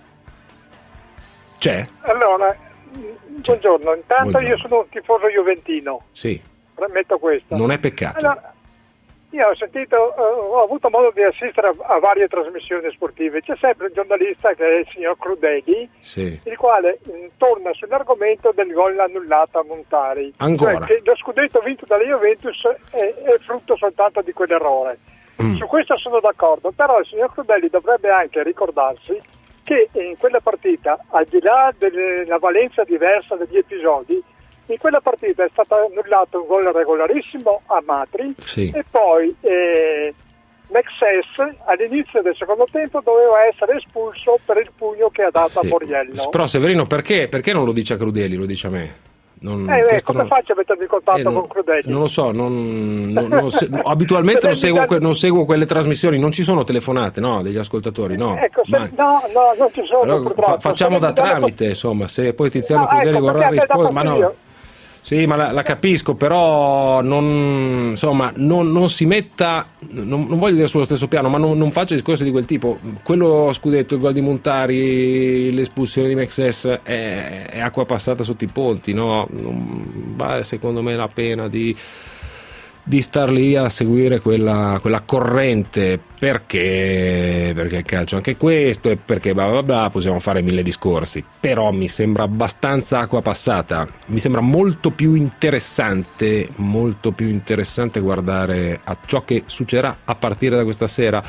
c'è? Allora, buongiorno, intanto buongiorno. Io sono un tifoso juventino, sì, premetto questo. Non è peccato. Allora, io ho sentito, uh, ho avuto modo di assistere a, a varie trasmissioni sportive. C'è sempre un giornalista, che è il signor Crudeli, sì, il quale mh, torna sull'argomento del gol annullato a Montari. Ancora? Cioè che lo scudetto vinto dalla Juventus è, è frutto soltanto di quell'errore. Mm. Su questo sono d'accordo, però il signor Crudeli dovrebbe anche ricordarsi che in quella partita, al di là della valenza diversa degli episodi, in quella partita è stato annullato un gol regolarissimo a Matri, sì, e poi eh, Mexes all'inizio del secondo tempo doveva essere espulso per il pugno che ha dato, sì, a Borriello. Però Severino perché, perché non lo dice a Crudeli, lo dice a me? Non, eh, eh, come non... faccio a mettermi in contatto eh, non, con Crudeli? Non lo so, non, non, non se, abitualmente non seguo, que, non seguo quelle trasmissioni, non ci sono telefonate, no, degli ascoltatori, no. Ecco, se, no, no, non ci sono. Fa, facciamo da tramite, po- insomma, se poi Tiziano no, Crudeli ecco, vorrà rispondere, ma no. Sì, ma la, la capisco, però non, insomma, non, non si metta, non, non voglio dire sullo stesso piano, ma non, non faccia discorsi di quel tipo. Quello scudetto, il gol di Montari, l'espulsione di Mexes è, è acqua passata sotto i ponti, no? Non vale secondo me la pena di, di star lì a seguire quella, quella corrente, perché perché il calcio anche questo, e perché bla bla bla, possiamo fare mille discorsi, però mi sembra abbastanza acqua passata. Mi sembra molto più interessante molto più interessante guardare a ciò che succederà a partire da questa sera.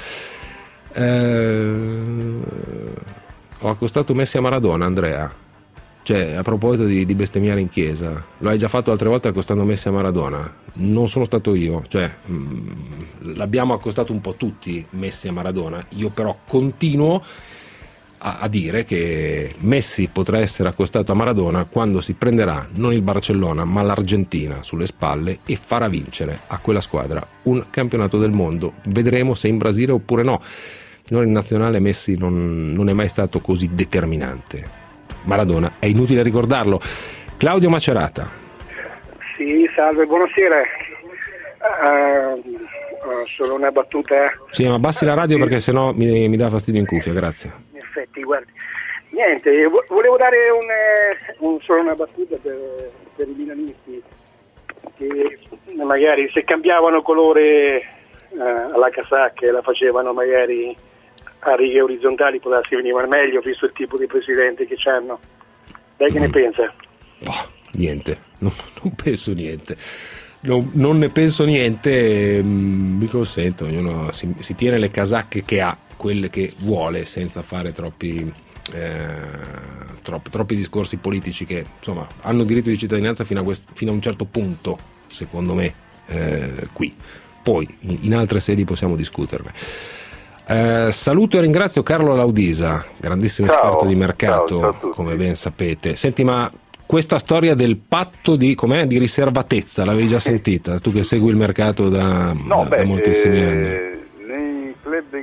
eh, ho accostato Messi a Maradona, Andrea. Cioè, a proposito di, di bestemmiare in chiesa, lo hai già fatto altre volte accostando Messi a Maradona. Non sono stato io, cioè mh, l'abbiamo accostato un po' tutti Messi a Maradona. Io però continuo a, a dire che Messi potrà essere accostato a Maradona quando si prenderà non il Barcellona ma l'Argentina sulle spalle e farà vincere a quella squadra un campionato del mondo. Vedremo se in Brasile oppure no. Finora in nazionale Messi non, non è mai stato così determinante. Maradona, è inutile ricordarlo. Claudio Macerata. Sì, salve, buonasera. Uh, uh, solo una battuta. Sì, ma abbassi la radio perché sennò mi, mi dà fastidio in cuffia, grazie. In effetti, guardi. Niente, volevo dare un, un, solo una battuta per, per i milanisti, che magari se cambiavano colore uh, alla casacca e la facevano magari a righe orizzontali poteva venire meglio, visto il tipo di presidente che c'hanno. Lei che mm. ne pensa? Boh, niente, non, non penso niente. Non, non ne penso niente, mi consento, ognuno si, si tiene le casacche che ha, quelle che vuole, senza fare troppi, eh, troppi, troppi discorsi politici che insomma hanno diritto di cittadinanza fino a, questo, fino a un certo punto, secondo me, eh, qui. Poi in, in altre sedi possiamo discuterne. Eh, saluto e ringrazio Carlo Laudisa, grandissimo ciao, esperto di mercato, ciao, ciao come ben sapete. Senti, ma questa storia del patto di, com'è, di riservatezza l'avevi già sentita? Tu che segui il mercato da, no, da, beh, da moltissimi eh, anni. Nei club inglesi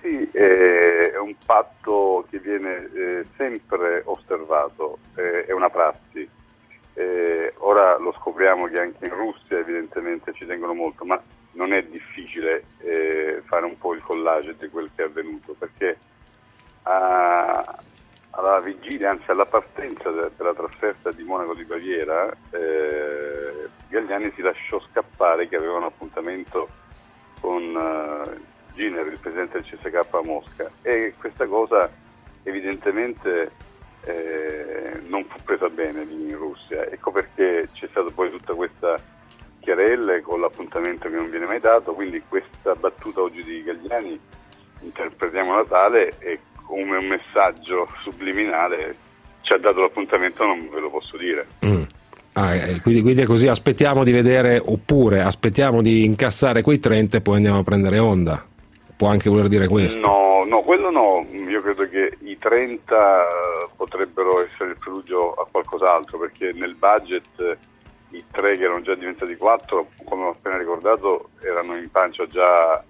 Sì, eh, è un patto che viene eh, sempre osservato, eh, è una prassi. Eh, ora lo scopriamo che anche in Russia evidentemente ci tengono molto, ma non è difficile eh, fare un po' il collage di quel che è avvenuto, perché a, alla vigilia, anzi alla partenza de- della trasferta di Monaco di Baviera, eh, Galliani si lasciò scappare che aveva un appuntamento con uh, Giner, il presidente del C S K a Mosca, e questa cosa evidentemente eh, non fu presa bene lì in Russia. Ecco perché c'è stata poi tutta questa chiarella con l'appuntamento che non viene mai dato, quindi questa battuta oggi di Galliani interpretiamola tale e come un messaggio subliminale: ci ha dato l'appuntamento, non ve lo posso dire. Mm. Ah, eh, quindi, quindi è così, aspettiamo di vedere, oppure aspettiamo di incassare quei trenta e poi andiamo a prendere onda. Può anche voler dire questo? No, no, quello no. Io credo che i trenta potrebbero essere il prelugio a qualcos'altro, perché nel budget i tre che erano già diventati quattro, come ho appena ricordato, erano in pancia già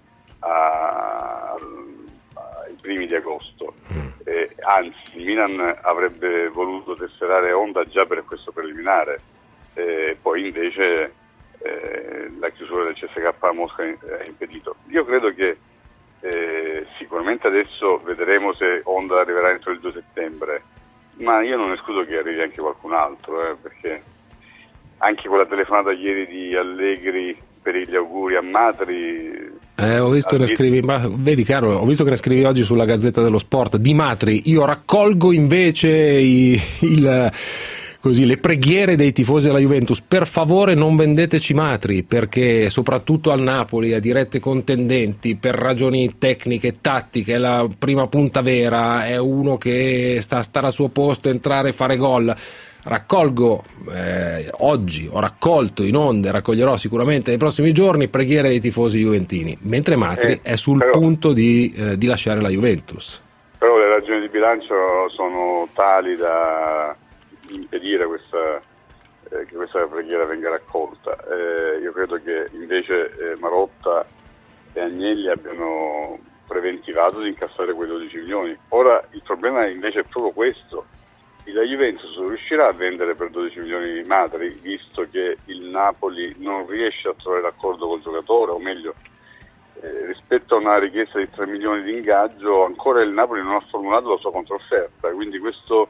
a, ai primi di agosto. Mm. Eh, anzi, il Milan avrebbe voluto tesserare onda già per questo preliminare, eh, poi invece eh, la chiusura del C S K a Mosca ha impedito. Io credo che eh, sicuramente adesso vedremo se Honda arriverà entro il due settembre, ma io non escludo che arrivi anche qualcun altro, eh, perché anche quella telefonata ieri di Allegri per gli auguri a Matri. Eh, ho visto che ne scrivi, ma vedi caro, ho visto che ne scrivi oggi sulla Gazzetta dello Sport di Matri. Io raccolgo invece i, il, così, le preghiere dei tifosi della Juventus: per favore non vendeteci Matri, perché soprattutto al Napoli, a dirette contendenti, per ragioni tecniche, tattiche, è la prima punta vera, è uno che sta a stare al suo posto, entrare e fare gol. Raccolgo eh, oggi, ho raccolto in onda, raccoglierò sicuramente nei prossimi giorni preghiere dei tifosi juventini, mentre Matri eh, è sul però, punto di, eh, di lasciare la Juventus. Però le ragioni di bilancio sono tali da impedire questa, eh, che questa preghiera venga raccolta. Eh, io credo che invece eh, Marotta e Agnelli abbiano preventivato di incassare quei dodici milioni. Ora il problema invece è proprio questo: la Juventus riuscirà a vendere per dodici milioni di Matri, visto che il Napoli non riesce a trovare l'accordo col giocatore, o meglio, eh, rispetto a una richiesta di tre milioni di ingaggio, ancora il Napoli non ha formulato la sua controfferta, quindi questo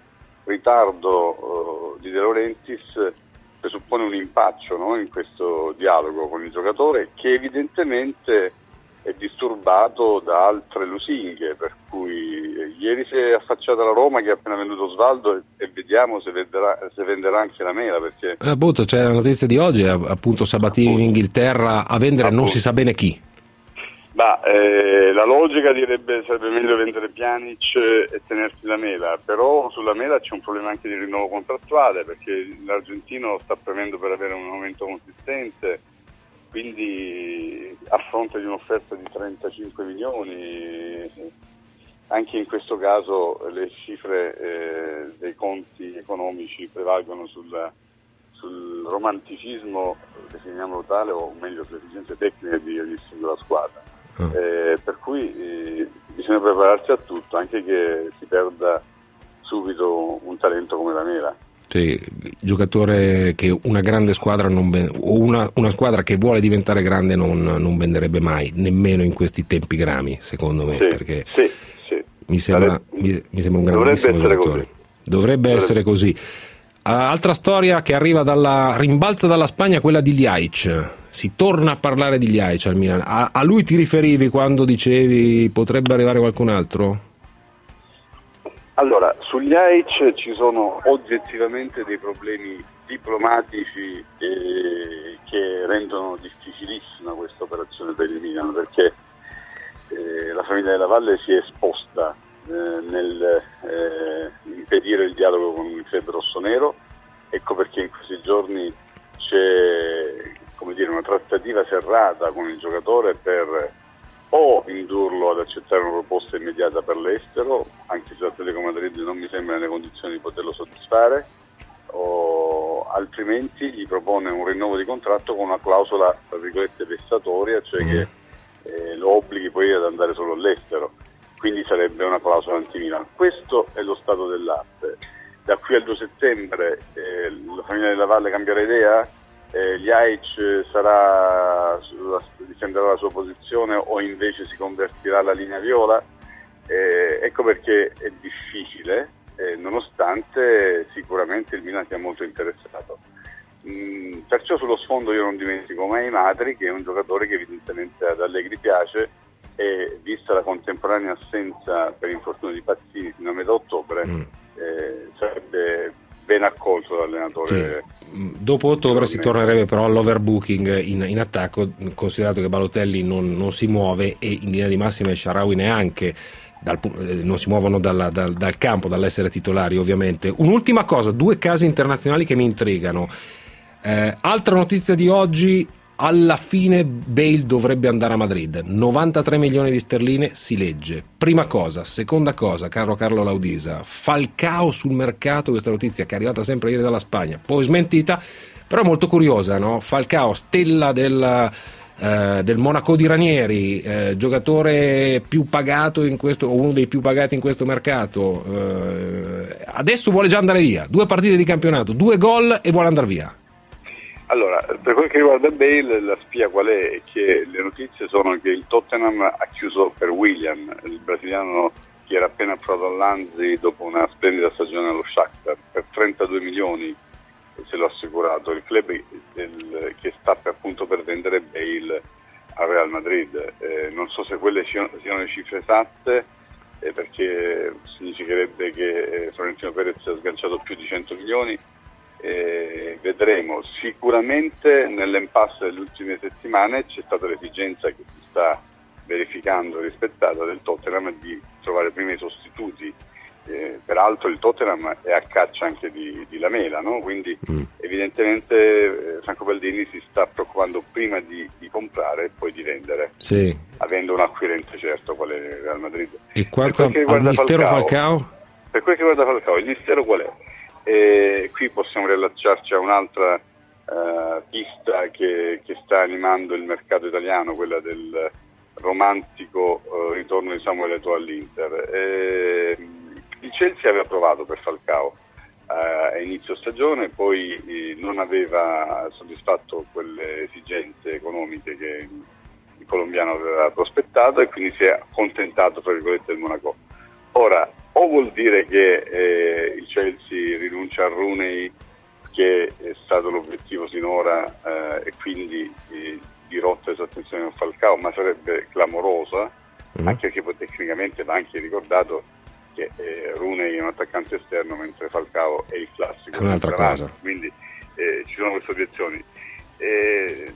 ritardo uh, di De Laurentiis presuppone un impaccio, no, in questo dialogo con il giocatore, che evidentemente è disturbato da altre lusinghe, per cui ieri si è affacciata la Roma che ha appena venduto Osvaldo e, e vediamo se venderà, se venderà anche la Mela, perché eh, appunto c'è la notizia di oggi, appunto Sabatini appunto. in Inghilterra a vendere appunto. non si sa bene chi. Ma eh, la logica direbbe sarebbe meglio vendere Pjanic e tenersi la Mela, però sulla Mela c'è un problema anche di rinnovo contrattuale, perché l'argentino sta premendo per avere un aumento consistente, quindi a fronte di un'offerta di trentacinque milioni, anche in questo caso le cifre eh, dei conti economici prevalgono sulla, sul romanticismo, definiamolo tale, o meglio sulle esigenze tecniche di ogni singola squadra. Oh. Eh, per cui eh, bisogna prepararsi a tutto, anche che si perda subito un talento come la Mela. Sì, giocatore che una grande squadra non ven- o una, una squadra che vuole diventare grande non, non venderebbe mai, nemmeno in questi tempi grami, secondo me, sì, perché sì, sì. Mi, sembra, mi, mi sembra un grandissimo Dovrebbe giocatore. Così. Dovrebbe, Dovrebbe essere così. Uh, altra storia che arriva dalla rimbalza dalla Spagna, quella di Ljajic. Si torna a parlare di Ljajic al Milan. A, a lui ti riferivi quando dicevi potrebbe arrivare qualcun altro? Allora, sugli A I C ci sono oggettivamente dei problemi diplomatici eh, che rendono difficilissima questa operazione per il Milan, perché eh, la famiglia della Valle si è esposta eh, nel eh, impedire il dialogo con il club rossonero. Ecco perché in questi giorni c'è, come dire, una trattativa serrata con il giocatore per o indurlo ad accettare una proposta immediata per l'estero, anche se l'Atletico Madrid non mi sembra nelle condizioni di poterlo soddisfare, o altrimenti gli propone un rinnovo di contratto con una clausola, tra virgolette, vessatoria, cioè mm. che eh, lo obblighi poi ad andare solo all'estero. quindi sarebbe una clausola anti-Milan. Questo è lo stato dell'arte. Da qui al due settembre eh, la famiglia della Valle cambierà idea? Eh, Ljajic sarà, difenderà la sua posizione o invece si convertirà alla linea viola? Eh, ecco perché è difficile, eh, nonostante sicuramente il Milan sia molto interessato. Mm, perciò sullo sfondo io non dimentico mai Matri, che è un giocatore che evidentemente ad Allegri piace, e vista la contemporanea assenza per infortunio di Pazzini fino a metà ottobre, mm. eh, sarebbe ben accolto dall'allenatore. Sì. Dopo ottobre si tornerebbe però all'overbooking in, in attacco, considerato che Balotelli non, non si muove e in linea di massima e Shaarawy neanche. Dal, eh, non si muovono dalla, dal, dal campo, dall'essere titolari ovviamente. Un'ultima cosa, due casi internazionali che mi intrigano. Eh, altra notizia di oggi: alla fine Bale dovrebbe andare a Madrid, novantatré milioni di sterline si legge. Prima cosa. Seconda cosa, caro Carlo Laudisa, Falcao sul mercato, questa notizia che è arrivata sempre ieri dalla Spagna, poi smentita, però molto curiosa, no? Falcao, stella del, eh, del Monaco di Ranieri, eh, giocatore più pagato in questo, uno dei più pagati in questo mercato, eh, adesso vuole già andare via, due partite di campionato, due gol e vuole andare via. Allora, per quel che riguarda Bale, la spia qual è? È che le notizie sono che il Tottenham ha chiuso per Willian, il brasiliano che era appena approdato all'Anzi dopo una splendida stagione allo Shakhtar, per trentadue milioni se l'ha assicurato il club del, che sta per, appunto per vendere Bale al Real Madrid. Eh, non so se quelle siano, siano le cifre esatte, eh, perché significherebbe che eh, Florentino Perez ha sganciato più di cento milioni. Eh, vedremo. Sicuramente nell'impasse delle ultime settimane c'è stata l'esigenza che si sta verificando e rispettata del Tottenham di trovare prima i sostituti. Eh, peraltro il Tottenham è a caccia anche di, di Lamela, no? Quindi mm. evidentemente eh, Franco Baldini si sta preoccupando prima di, di comprare e poi di vendere, sì. avendo un acquirente certo quale è il Real Madrid. E quanto al mistero Falcao, Falcao? Per quel che riguarda Falcao, il mistero qual è? E qui possiamo riallacciarci a un'altra uh, pista che, che sta animando il mercato italiano, quella del romantico uh, ritorno di Samuel Eto'o all'Inter. E, il Chelsea aveva provato per Falcao uh, a inizio stagione, poi eh, non aveva soddisfatto quelle esigenze economiche che il colombiano aveva prospettato e quindi si è accontentato, tra virgolette, del Monaco. Ora, o vuol dire che eh, il Chelsea rinuncia a Rooney, che è stato l'obiettivo sinora, eh, e quindi eh, dirotta l'esattenzione con Falcao, ma sarebbe clamorosa, mm. anche perché poi tecnicamente va anche ricordato che eh, Rooney è un attaccante esterno mentre Falcao è il classico. È un'altra cosa. Quindi eh, ci sono queste obiezioni. Eh,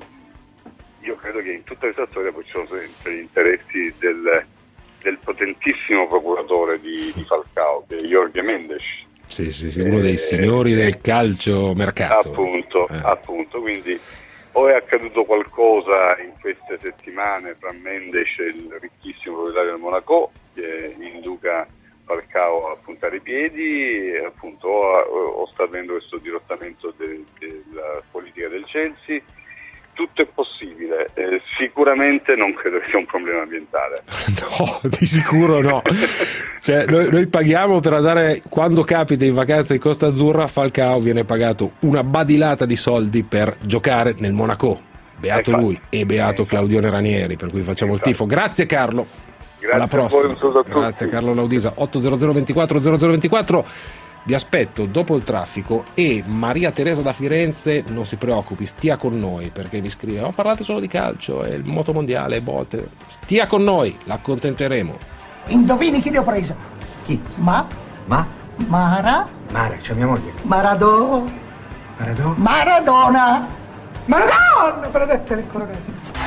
io credo che in tutta questa storia poi ci sono sempre gli interessi del... del potentissimo procuratore di, di Falcao, che è Jorge Mendes. Sì, sì, sì, uno dei signori eh, del calcio mercato. Appunto, eh. appunto, quindi o è accaduto qualcosa in queste settimane fra Mendes e il ricchissimo proprietario del Monaco, che induca Falcao a puntare i piedi, e appunto o, o sta avendo questo dirottamento de, della politica del Chelsea. Tutto è possibile, eh, sicuramente non credo che sia un problema ambientale. No, di sicuro no. Cioè, noi, noi paghiamo per andare, quando capita in vacanza in Costa Azzurra, Falcao viene pagato una badilata di soldi per giocare nel Monaco. Beato eh, lui e beato eh, Claudione Ranieri, per cui facciamo eh, il tifo. Grazie Carlo. Grazie alla prossima. A voi, grazie Carlo Laudisa. otto zero zero ventiquattro zero zero ventiquattro. Vi aspetto dopo il traffico, e Maria Teresa da Firenze non si preoccupi, stia con noi, perché vi scrive: oh, parlate solo di calcio, è il motomondiale, botte. Stia con noi, l'accontenteremo. Indovini chi le ho presa? Chi? Ma? Ma? Mara? Mara, c'è mia moglie. Maradona. Maradona? Maradona. Maradona, benedette le coronelle.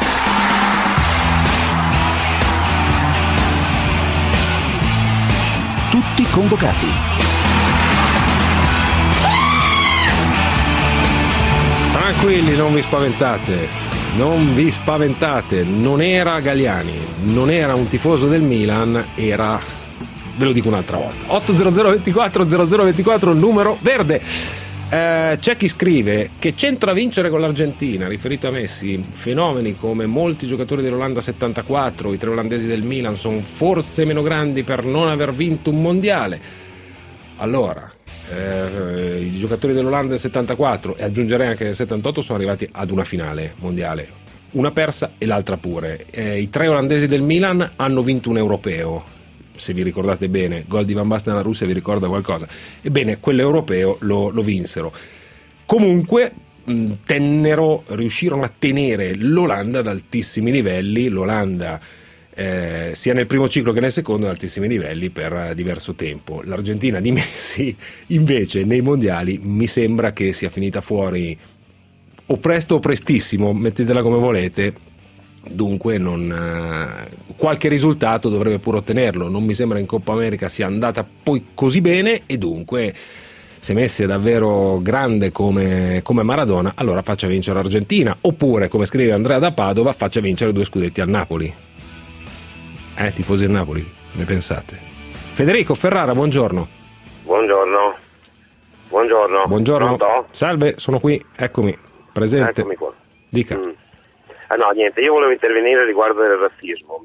Tutti convocati. Tranquilli, non vi spaventate, non vi spaventate, non era Galliani, non era un tifoso del Milan, era, ve lo dico un'altra volta, otto zero zero ventiquattro zero zero ventiquattro, numero verde. Eh, c'è chi scrive che c'entra vincere con l'Argentina, riferito a Messi. Fenomeni come molti giocatori dell'Olanda settantaquattro, i tre olandesi del Milan sono forse meno grandi per non aver vinto un mondiale. Allora, eh, i giocatori dell'Olanda del settantaquattro e aggiungerei anche del settantotto sono arrivati ad una finale mondiale, una persa e l'altra pure. Eh, i tre olandesi del Milan hanno vinto un europeo, se vi ricordate bene, gol di Van Basten alla Russia vi ricorda qualcosa? Ebbene, quell'europeo lo, lo vinsero. Comunque mh, tennero, riuscirono a tenere l'Olanda ad altissimi livelli, l'Olanda eh, sia nel primo ciclo che nel secondo ad altissimi livelli per eh, diverso tempo. L'Argentina di Messi invece nei mondiali mi sembra che sia finita fuori o presto o prestissimo, mettetela come volete. Dunque non, eh, qualche risultato dovrebbe pure ottenerlo. Non mi sembra in Coppa America sia andata poi così bene, e dunque se Messi è davvero grande come, come Maradona, allora faccia vincere l'Argentina, oppure come scrive Andrea da Padova, faccia vincere due scudetti al Napoli. Eh, tifosi del Napoli, ne pensate? Federico Ferrara, buongiorno. Buongiorno. Buongiorno. Buongiorno. Pronto? Salve, sono qui, eccomi, presente. Eccomi qua. Dica. Mm. Ah, no, niente, io volevo intervenire riguardo del razzismo.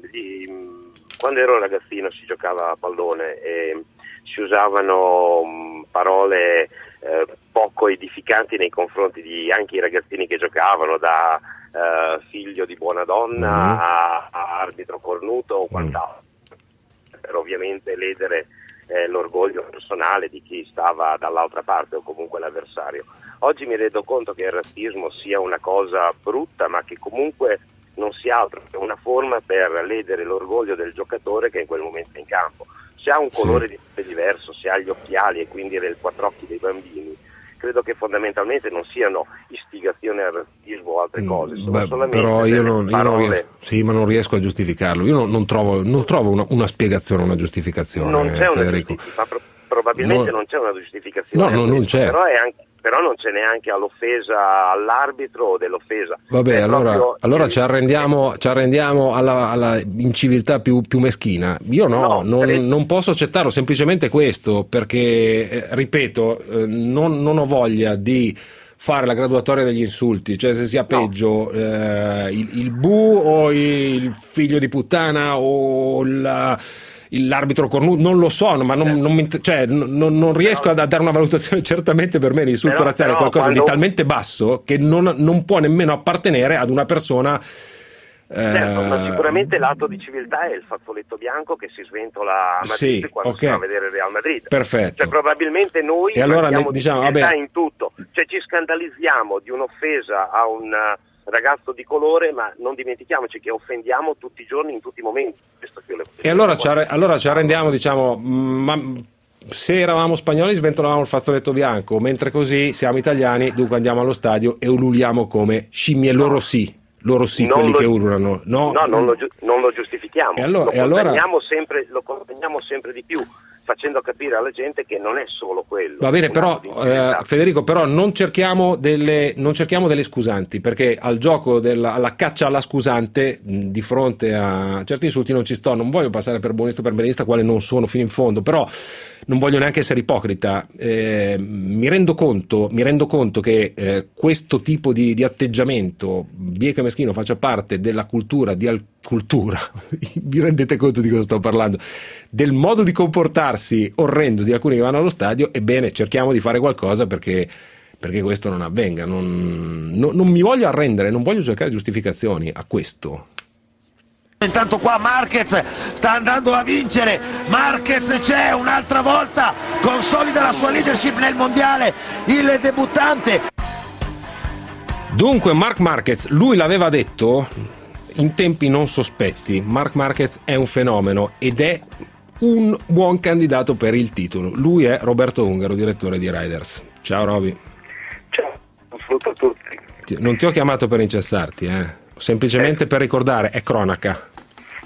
Quando ero ragazzino si giocava a pallone e si usavano mh, parole eh, poco edificanti nei confronti di anche i ragazzini che giocavano, da eh, figlio di buona donna mm. a, a arbitro cornuto o quant'altro, mm. per ovviamente ledere eh, l'orgoglio personale di chi stava dall'altra parte o comunque l'avversario. Oggi mi rendo conto che il razzismo sia una cosa brutta, ma che comunque non sia altro che una forma per ledere l'orgoglio del giocatore che in quel momento è in campo. Se ha un colore sì. di diverso, se ha gli occhiali e quindi i quattro occhi dei bambini, credo che fondamentalmente non siano istigazione al razzismo o altre cose, sono Beh, solamente però io non, io non riesco, parole. sì, ma non riesco a giustificarlo. Io non, non trovo, non trovo una, una spiegazione, una giustificazione. Non c'è una Federico. giustificazione, pro- probabilmente no, non c'è una giustificazione. No, no, non c'è. Però, è anche, però non c'è neanche all'offesa all'arbitro o dell'offesa. Vabbè, è allora, proprio... allora ci arrendiamo, ci arrendiamo alla, alla inciviltà più, più meschina. Io no, No, non, per- non posso accettarlo, semplicemente questo, perché, eh, ripeto, eh, non, non ho voglia di fare la graduatoria degli insulti, cioè se sia peggio eh, il, il bu o il figlio di puttana o la... l'arbitro cornuto, non lo so, ma non, non, mi, cioè, non, non riesco a dare una valutazione. Certamente per me l'insulto Però- razziale è però qualcosa quando- di talmente basso che non, non può nemmeno appartenere ad una persona. Certo, ma eh, sicuramente l'atto di civiltà è il fazzoletto bianco che si sventola a Madrid Sì, quando ok. si va a vedere il Real Madrid. Perfetto. Cioè probabilmente noi E allora manchiamo ne- di diciamo, civiltà vabbè. in tutto, cioè ci scandalizziamo di un'offesa a un eh, ragazzo di colore, ma non dimentichiamoci che offendiamo tutti i giorni, in tutti i momenti. Questo che io le- E allora ci, arre- allora ci arrendiamo, diciamo, mm, ma se eravamo spagnoli sventolavamo il fazzoletto bianco, mentre così siamo italiani, dunque andiamo allo stadio e ululiamo come scimmie. Loro sì, loro sì, Non quelli lo- che ululano. No, No, non lo, giu- non lo giustifichiamo, E allora- lo, e allora- condanniamo sempre, lo condanniamo sempre di più, facendo capire alla gente che non è solo quello. Va bene, un però atto di civiltà. eh, Federico, però non cerchiamo delle, non cerchiamo delle scusanti, perché al gioco della, alla caccia alla scusante, mh, di fronte a certi insulti non ci sto. Non voglio passare per buonista o per benista, quale non sono fino in fondo, però non voglio neanche essere ipocrita. Eh, mi rendo conto, mi rendo conto che eh, questo tipo di, di atteggiamento bieco e meschino faccia parte della cultura di al- cultura. Vi rendete conto di cosa sto parlando? Del modo di comportarsi orrendo di alcuni che vanno allo stadio. Ebbene, cerchiamo di fare qualcosa perché, perché questo non avvenga. Non, no- non mi voglio arrendere, non voglio cercare giustificazioni a questo. Intanto qua Marquez sta andando a vincere, Marquez c'è un'altra volta, consolida la sua leadership nel mondiale, il debuttante. Dunque Marc Marquez, lui l'aveva detto in tempi non sospetti, Marc Marquez è un fenomeno ed è un buon candidato per il titolo. Lui è Roberto Ungaro, direttore di Riders. Ciao Roby. Ciao, un saluto a tutti. Ti- Non ti ho chiamato per incessarti, eh. semplicemente per ricordare, è cronaca.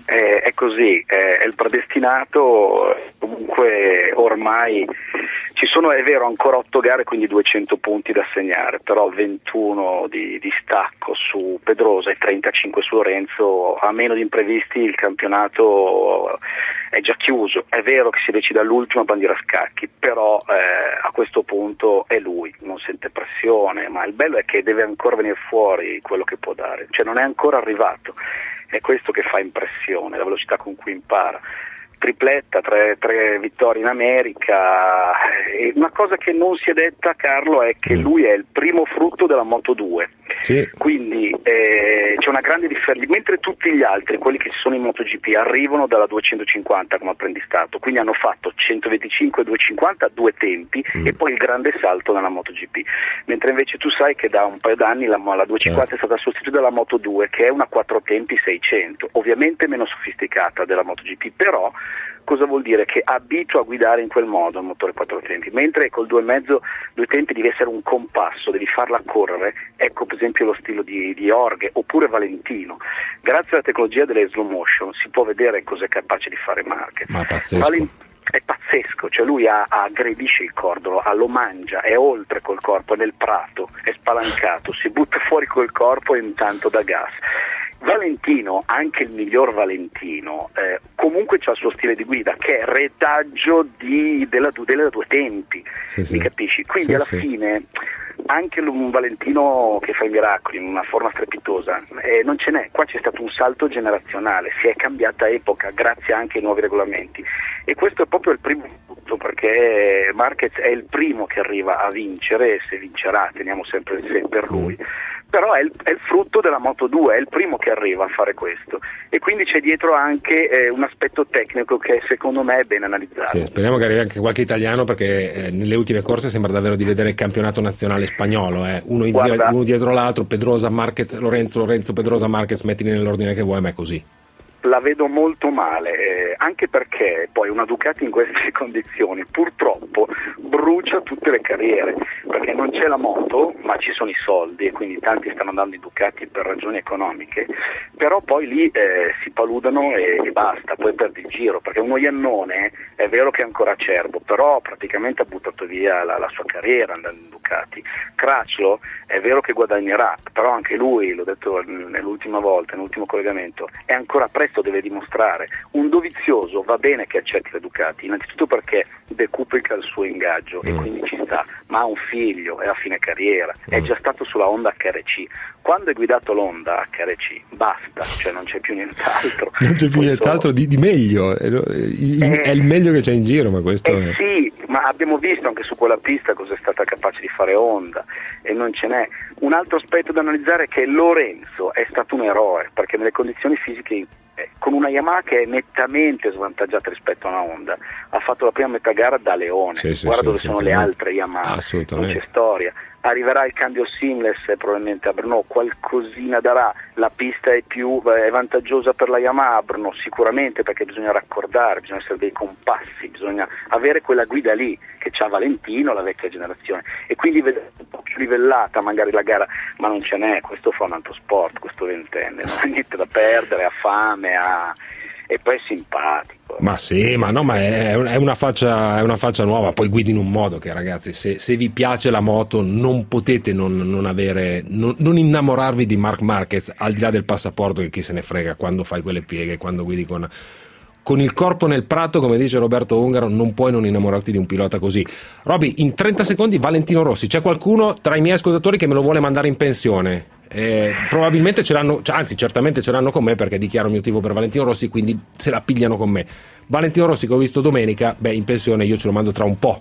è, è così, è, è il predestinato, comunque ormai ci sono, è vero, ancora otto gare, quindi duecento punti da segnare, però ventuno di, di stacco su Pedrosa e trentacinque su Lorenzo, a meno di imprevisti il campionato è già chiuso. È vero che si decide all'ultimo a bandiera a scacchi, però eh, a questo punto è lui, non sente pressione, ma il bello è che deve ancora venire fuori quello che può dare, cioè non è ancora arrivato, è questo che fa impressione, la velocità con cui impara. Tripletta, tre, tre vittorie in America, e una cosa che non si è detta, Carlo, è che lui è il primo frutto della Moto due, sì. Quindi eh, c'è una grande differenza, mentre tutti gli altri, quelli che sono in MotoGP, arrivano dalla duecentocinquanta come apprendistato, quindi hanno fatto centoventicinque e duecentocinquanta due tempi mm. e poi il grande salto nella MotoGP, mentre invece tu sai che da un paio d'anni la, la duecentocinquanta è stata sostituita dalla Moto due, che è una quattro tempi seicento, ovviamente meno sofisticata della MotoGP, però cosa vuol dire? Che abitua a guidare in quel modo il motore quattro tempi, mentre col due e mezzo, due tempi devi essere un compasso, devi farla correre, ecco per esempio lo stile di, di Jorge oppure Valentino. Grazie alla tecnologia delle slow motion si può vedere cosa è capace di fare Marquez. Ma è pazzesco. Valen- è pazzesco, cioè lui ha, aggredisce il cordolo, ha, lo mangia, è oltre col corpo, è nel prato, è spalancato, si butta fuori col corpo e intanto da gas. Valentino, anche il miglior Valentino, eh, comunque c'ha il suo stile di guida che è retaggio di, della, della due tempi, sì, sì. Mi capisci? Quindi sì, alla sì. fine anche un Valentino che fa i miracoli in una forma strepitosa, eh, non ce n'è, qua c'è stato un salto generazionale, si è cambiata epoca grazie anche ai nuovi regolamenti, e questo è proprio il primo punto, perché Marquez è il primo che arriva a vincere, e se vincerà teniamo sempre il sé per lui, però è il, è il frutto della Moto due, è il primo che arriva a fare questo, e quindi c'è dietro anche eh, un aspetto tecnico che secondo me è ben analizzato. Sì, speriamo che arrivi anche qualche italiano, perché eh, nelle ultime corse sembra davvero di vedere il campionato nazionale spagnolo, eh. uno, in, uno dietro l'altro, Pedrosa, Marquez, Lorenzo, Lorenzo, Pedrosa, Marquez, mettili nell'ordine che vuoi, ma è così. La vedo molto male, eh, anche perché poi una Ducati in queste condizioni purtroppo brucia tutte le carriere, perché non c'è la moto ma ci sono i soldi, e quindi tanti stanno andando in Ducati per ragioni economiche, però poi lì eh, si paludano e, e basta, poi perdi il giro, perché uno Iannone è vero che è ancora acerbo, però praticamente ha buttato via la, la sua carriera andando in Ducati. Crutchlow è vero che guadagnerà, però anche lui, l'ho detto nell'ultima volta, nell'ultimo collegamento, è ancora presto, deve dimostrare. Un Dovizioso va bene che accetti le Ducati, innanzitutto perché decuplica il suo ingaggio mm. e quindi ci sta, ma ha un figlio, è a fine carriera, mm. è già stato sulla Honda H R C, quando è guidato l'Honda H R C basta, cioè non c'è più nient'altro. Non c'è più nient'altro di, di meglio, è, è, è il meglio che c'è in giro, ma questo eh è... Sì, ma abbiamo visto anche su quella pista cosa è stata capace di fare Honda, e non ce n'è. Un altro aspetto da analizzare è che Lorenzo è stato un eroe, perché nelle condizioni fisiche, con una Yamaha che è nettamente svantaggiata rispetto a una Honda, ha fatto la prima metà gara da leone, sì, sì, guarda sì, dove sono le altre Yamaha, non c'è storia. Arriverà il cambio seamless probabilmente a Brno, qualcosina darà, la pista è più è vantaggiosa per la Yamaha a Brno sicuramente, perché bisogna raccordare, bisogna essere dei compassi, bisogna avere quella guida lì che c'ha Valentino, la vecchia generazione, e quindi vedere un po' più livellata magari la gara, ma non ce n'è, questo fa un altro sport, questo ventenne, non ha niente da perdere, ha fame, ha... e poi è simpatico. Ma sì, ma no, ma è, è, una faccia, è una faccia nuova, poi guidi in un modo che, ragazzi, se, se vi piace la moto non potete non, non avere, non, non innamorarvi di Marc Marquez, al di là del passaporto, che chi se ne frega quando fai quelle pieghe, quando guidi con... con il corpo nel prato, come dice Roberto Ungaro, non puoi non innamorarti di un pilota così. Roby, in trenta secondi Valentino Rossi, c'è qualcuno tra i miei ascoltatori che me lo vuole mandare in pensione? Eh, probabilmente ce l'hanno, anzi certamente ce l'hanno con me, perché dichiaro il mio tifo per Valentino Rossi, quindi se la pigliano con me. Valentino Rossi, che ho visto domenica, beh, in pensione io ce lo mando tra un po'.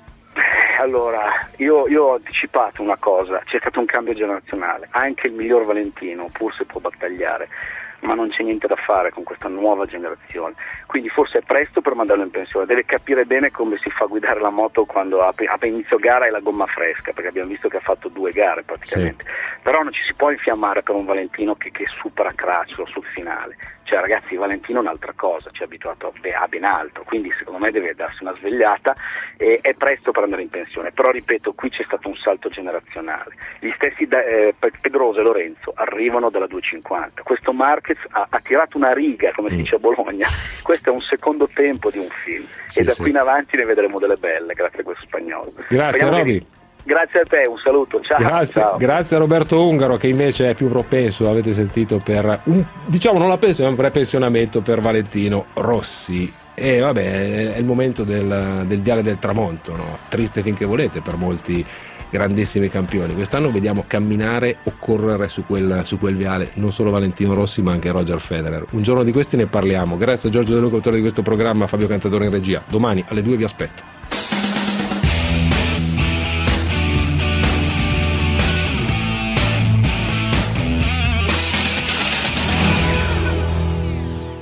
Allora, io, io ho anticipato una cosa, c'è stato un cambio generazionale, anche il miglior Valentino pur se può battagliare, ma non c'è niente da fare con questa nuova generazione, quindi forse è presto per mandarlo in pensione, deve capire bene come si fa a guidare la moto quando a, a inizio gara è la gomma fresca, perché abbiamo visto che ha fatto due gare praticamente, sì. Però non ci si può infiammare per un Valentino che, che supera Crutchlow sul finale, c'è cioè ragazzi, Valentino è un'altra cosa, ci ha abituato a ben altro, quindi secondo me deve darsi una svegliata, e è presto per andare in pensione, però ripeto, qui c'è stato un salto generazionale, gli stessi da, eh, Pedrosa e Lorenzo arrivano dalla duecentocinquanta, questo Marquez ha, ha tirato una riga, come si dice a Bologna, questo è un secondo tempo di un film, sì, e da sì. qui in avanti ne vedremo delle belle grazie a questo spagnolo. Grazie Roby. Grazie a te, un saluto, ciao. Grazie, ciao. Grazie a Roberto Ungaro, che invece è più propenso, avete sentito, per un, diciamo non la pensione, un prepensionamento per Valentino Rossi. E vabbè, è il momento del, del viale del tramonto, no? Triste finché volete per molti grandissimi campioni. Quest'anno vediamo camminare o correre su quel, su quel viale non solo Valentino Rossi ma anche Roger Federer. Un giorno di questi ne parliamo. Grazie a Giorgio De Luca, autore di questo programma, Fabio Cantadore in regia. Domani alle due vi aspetto.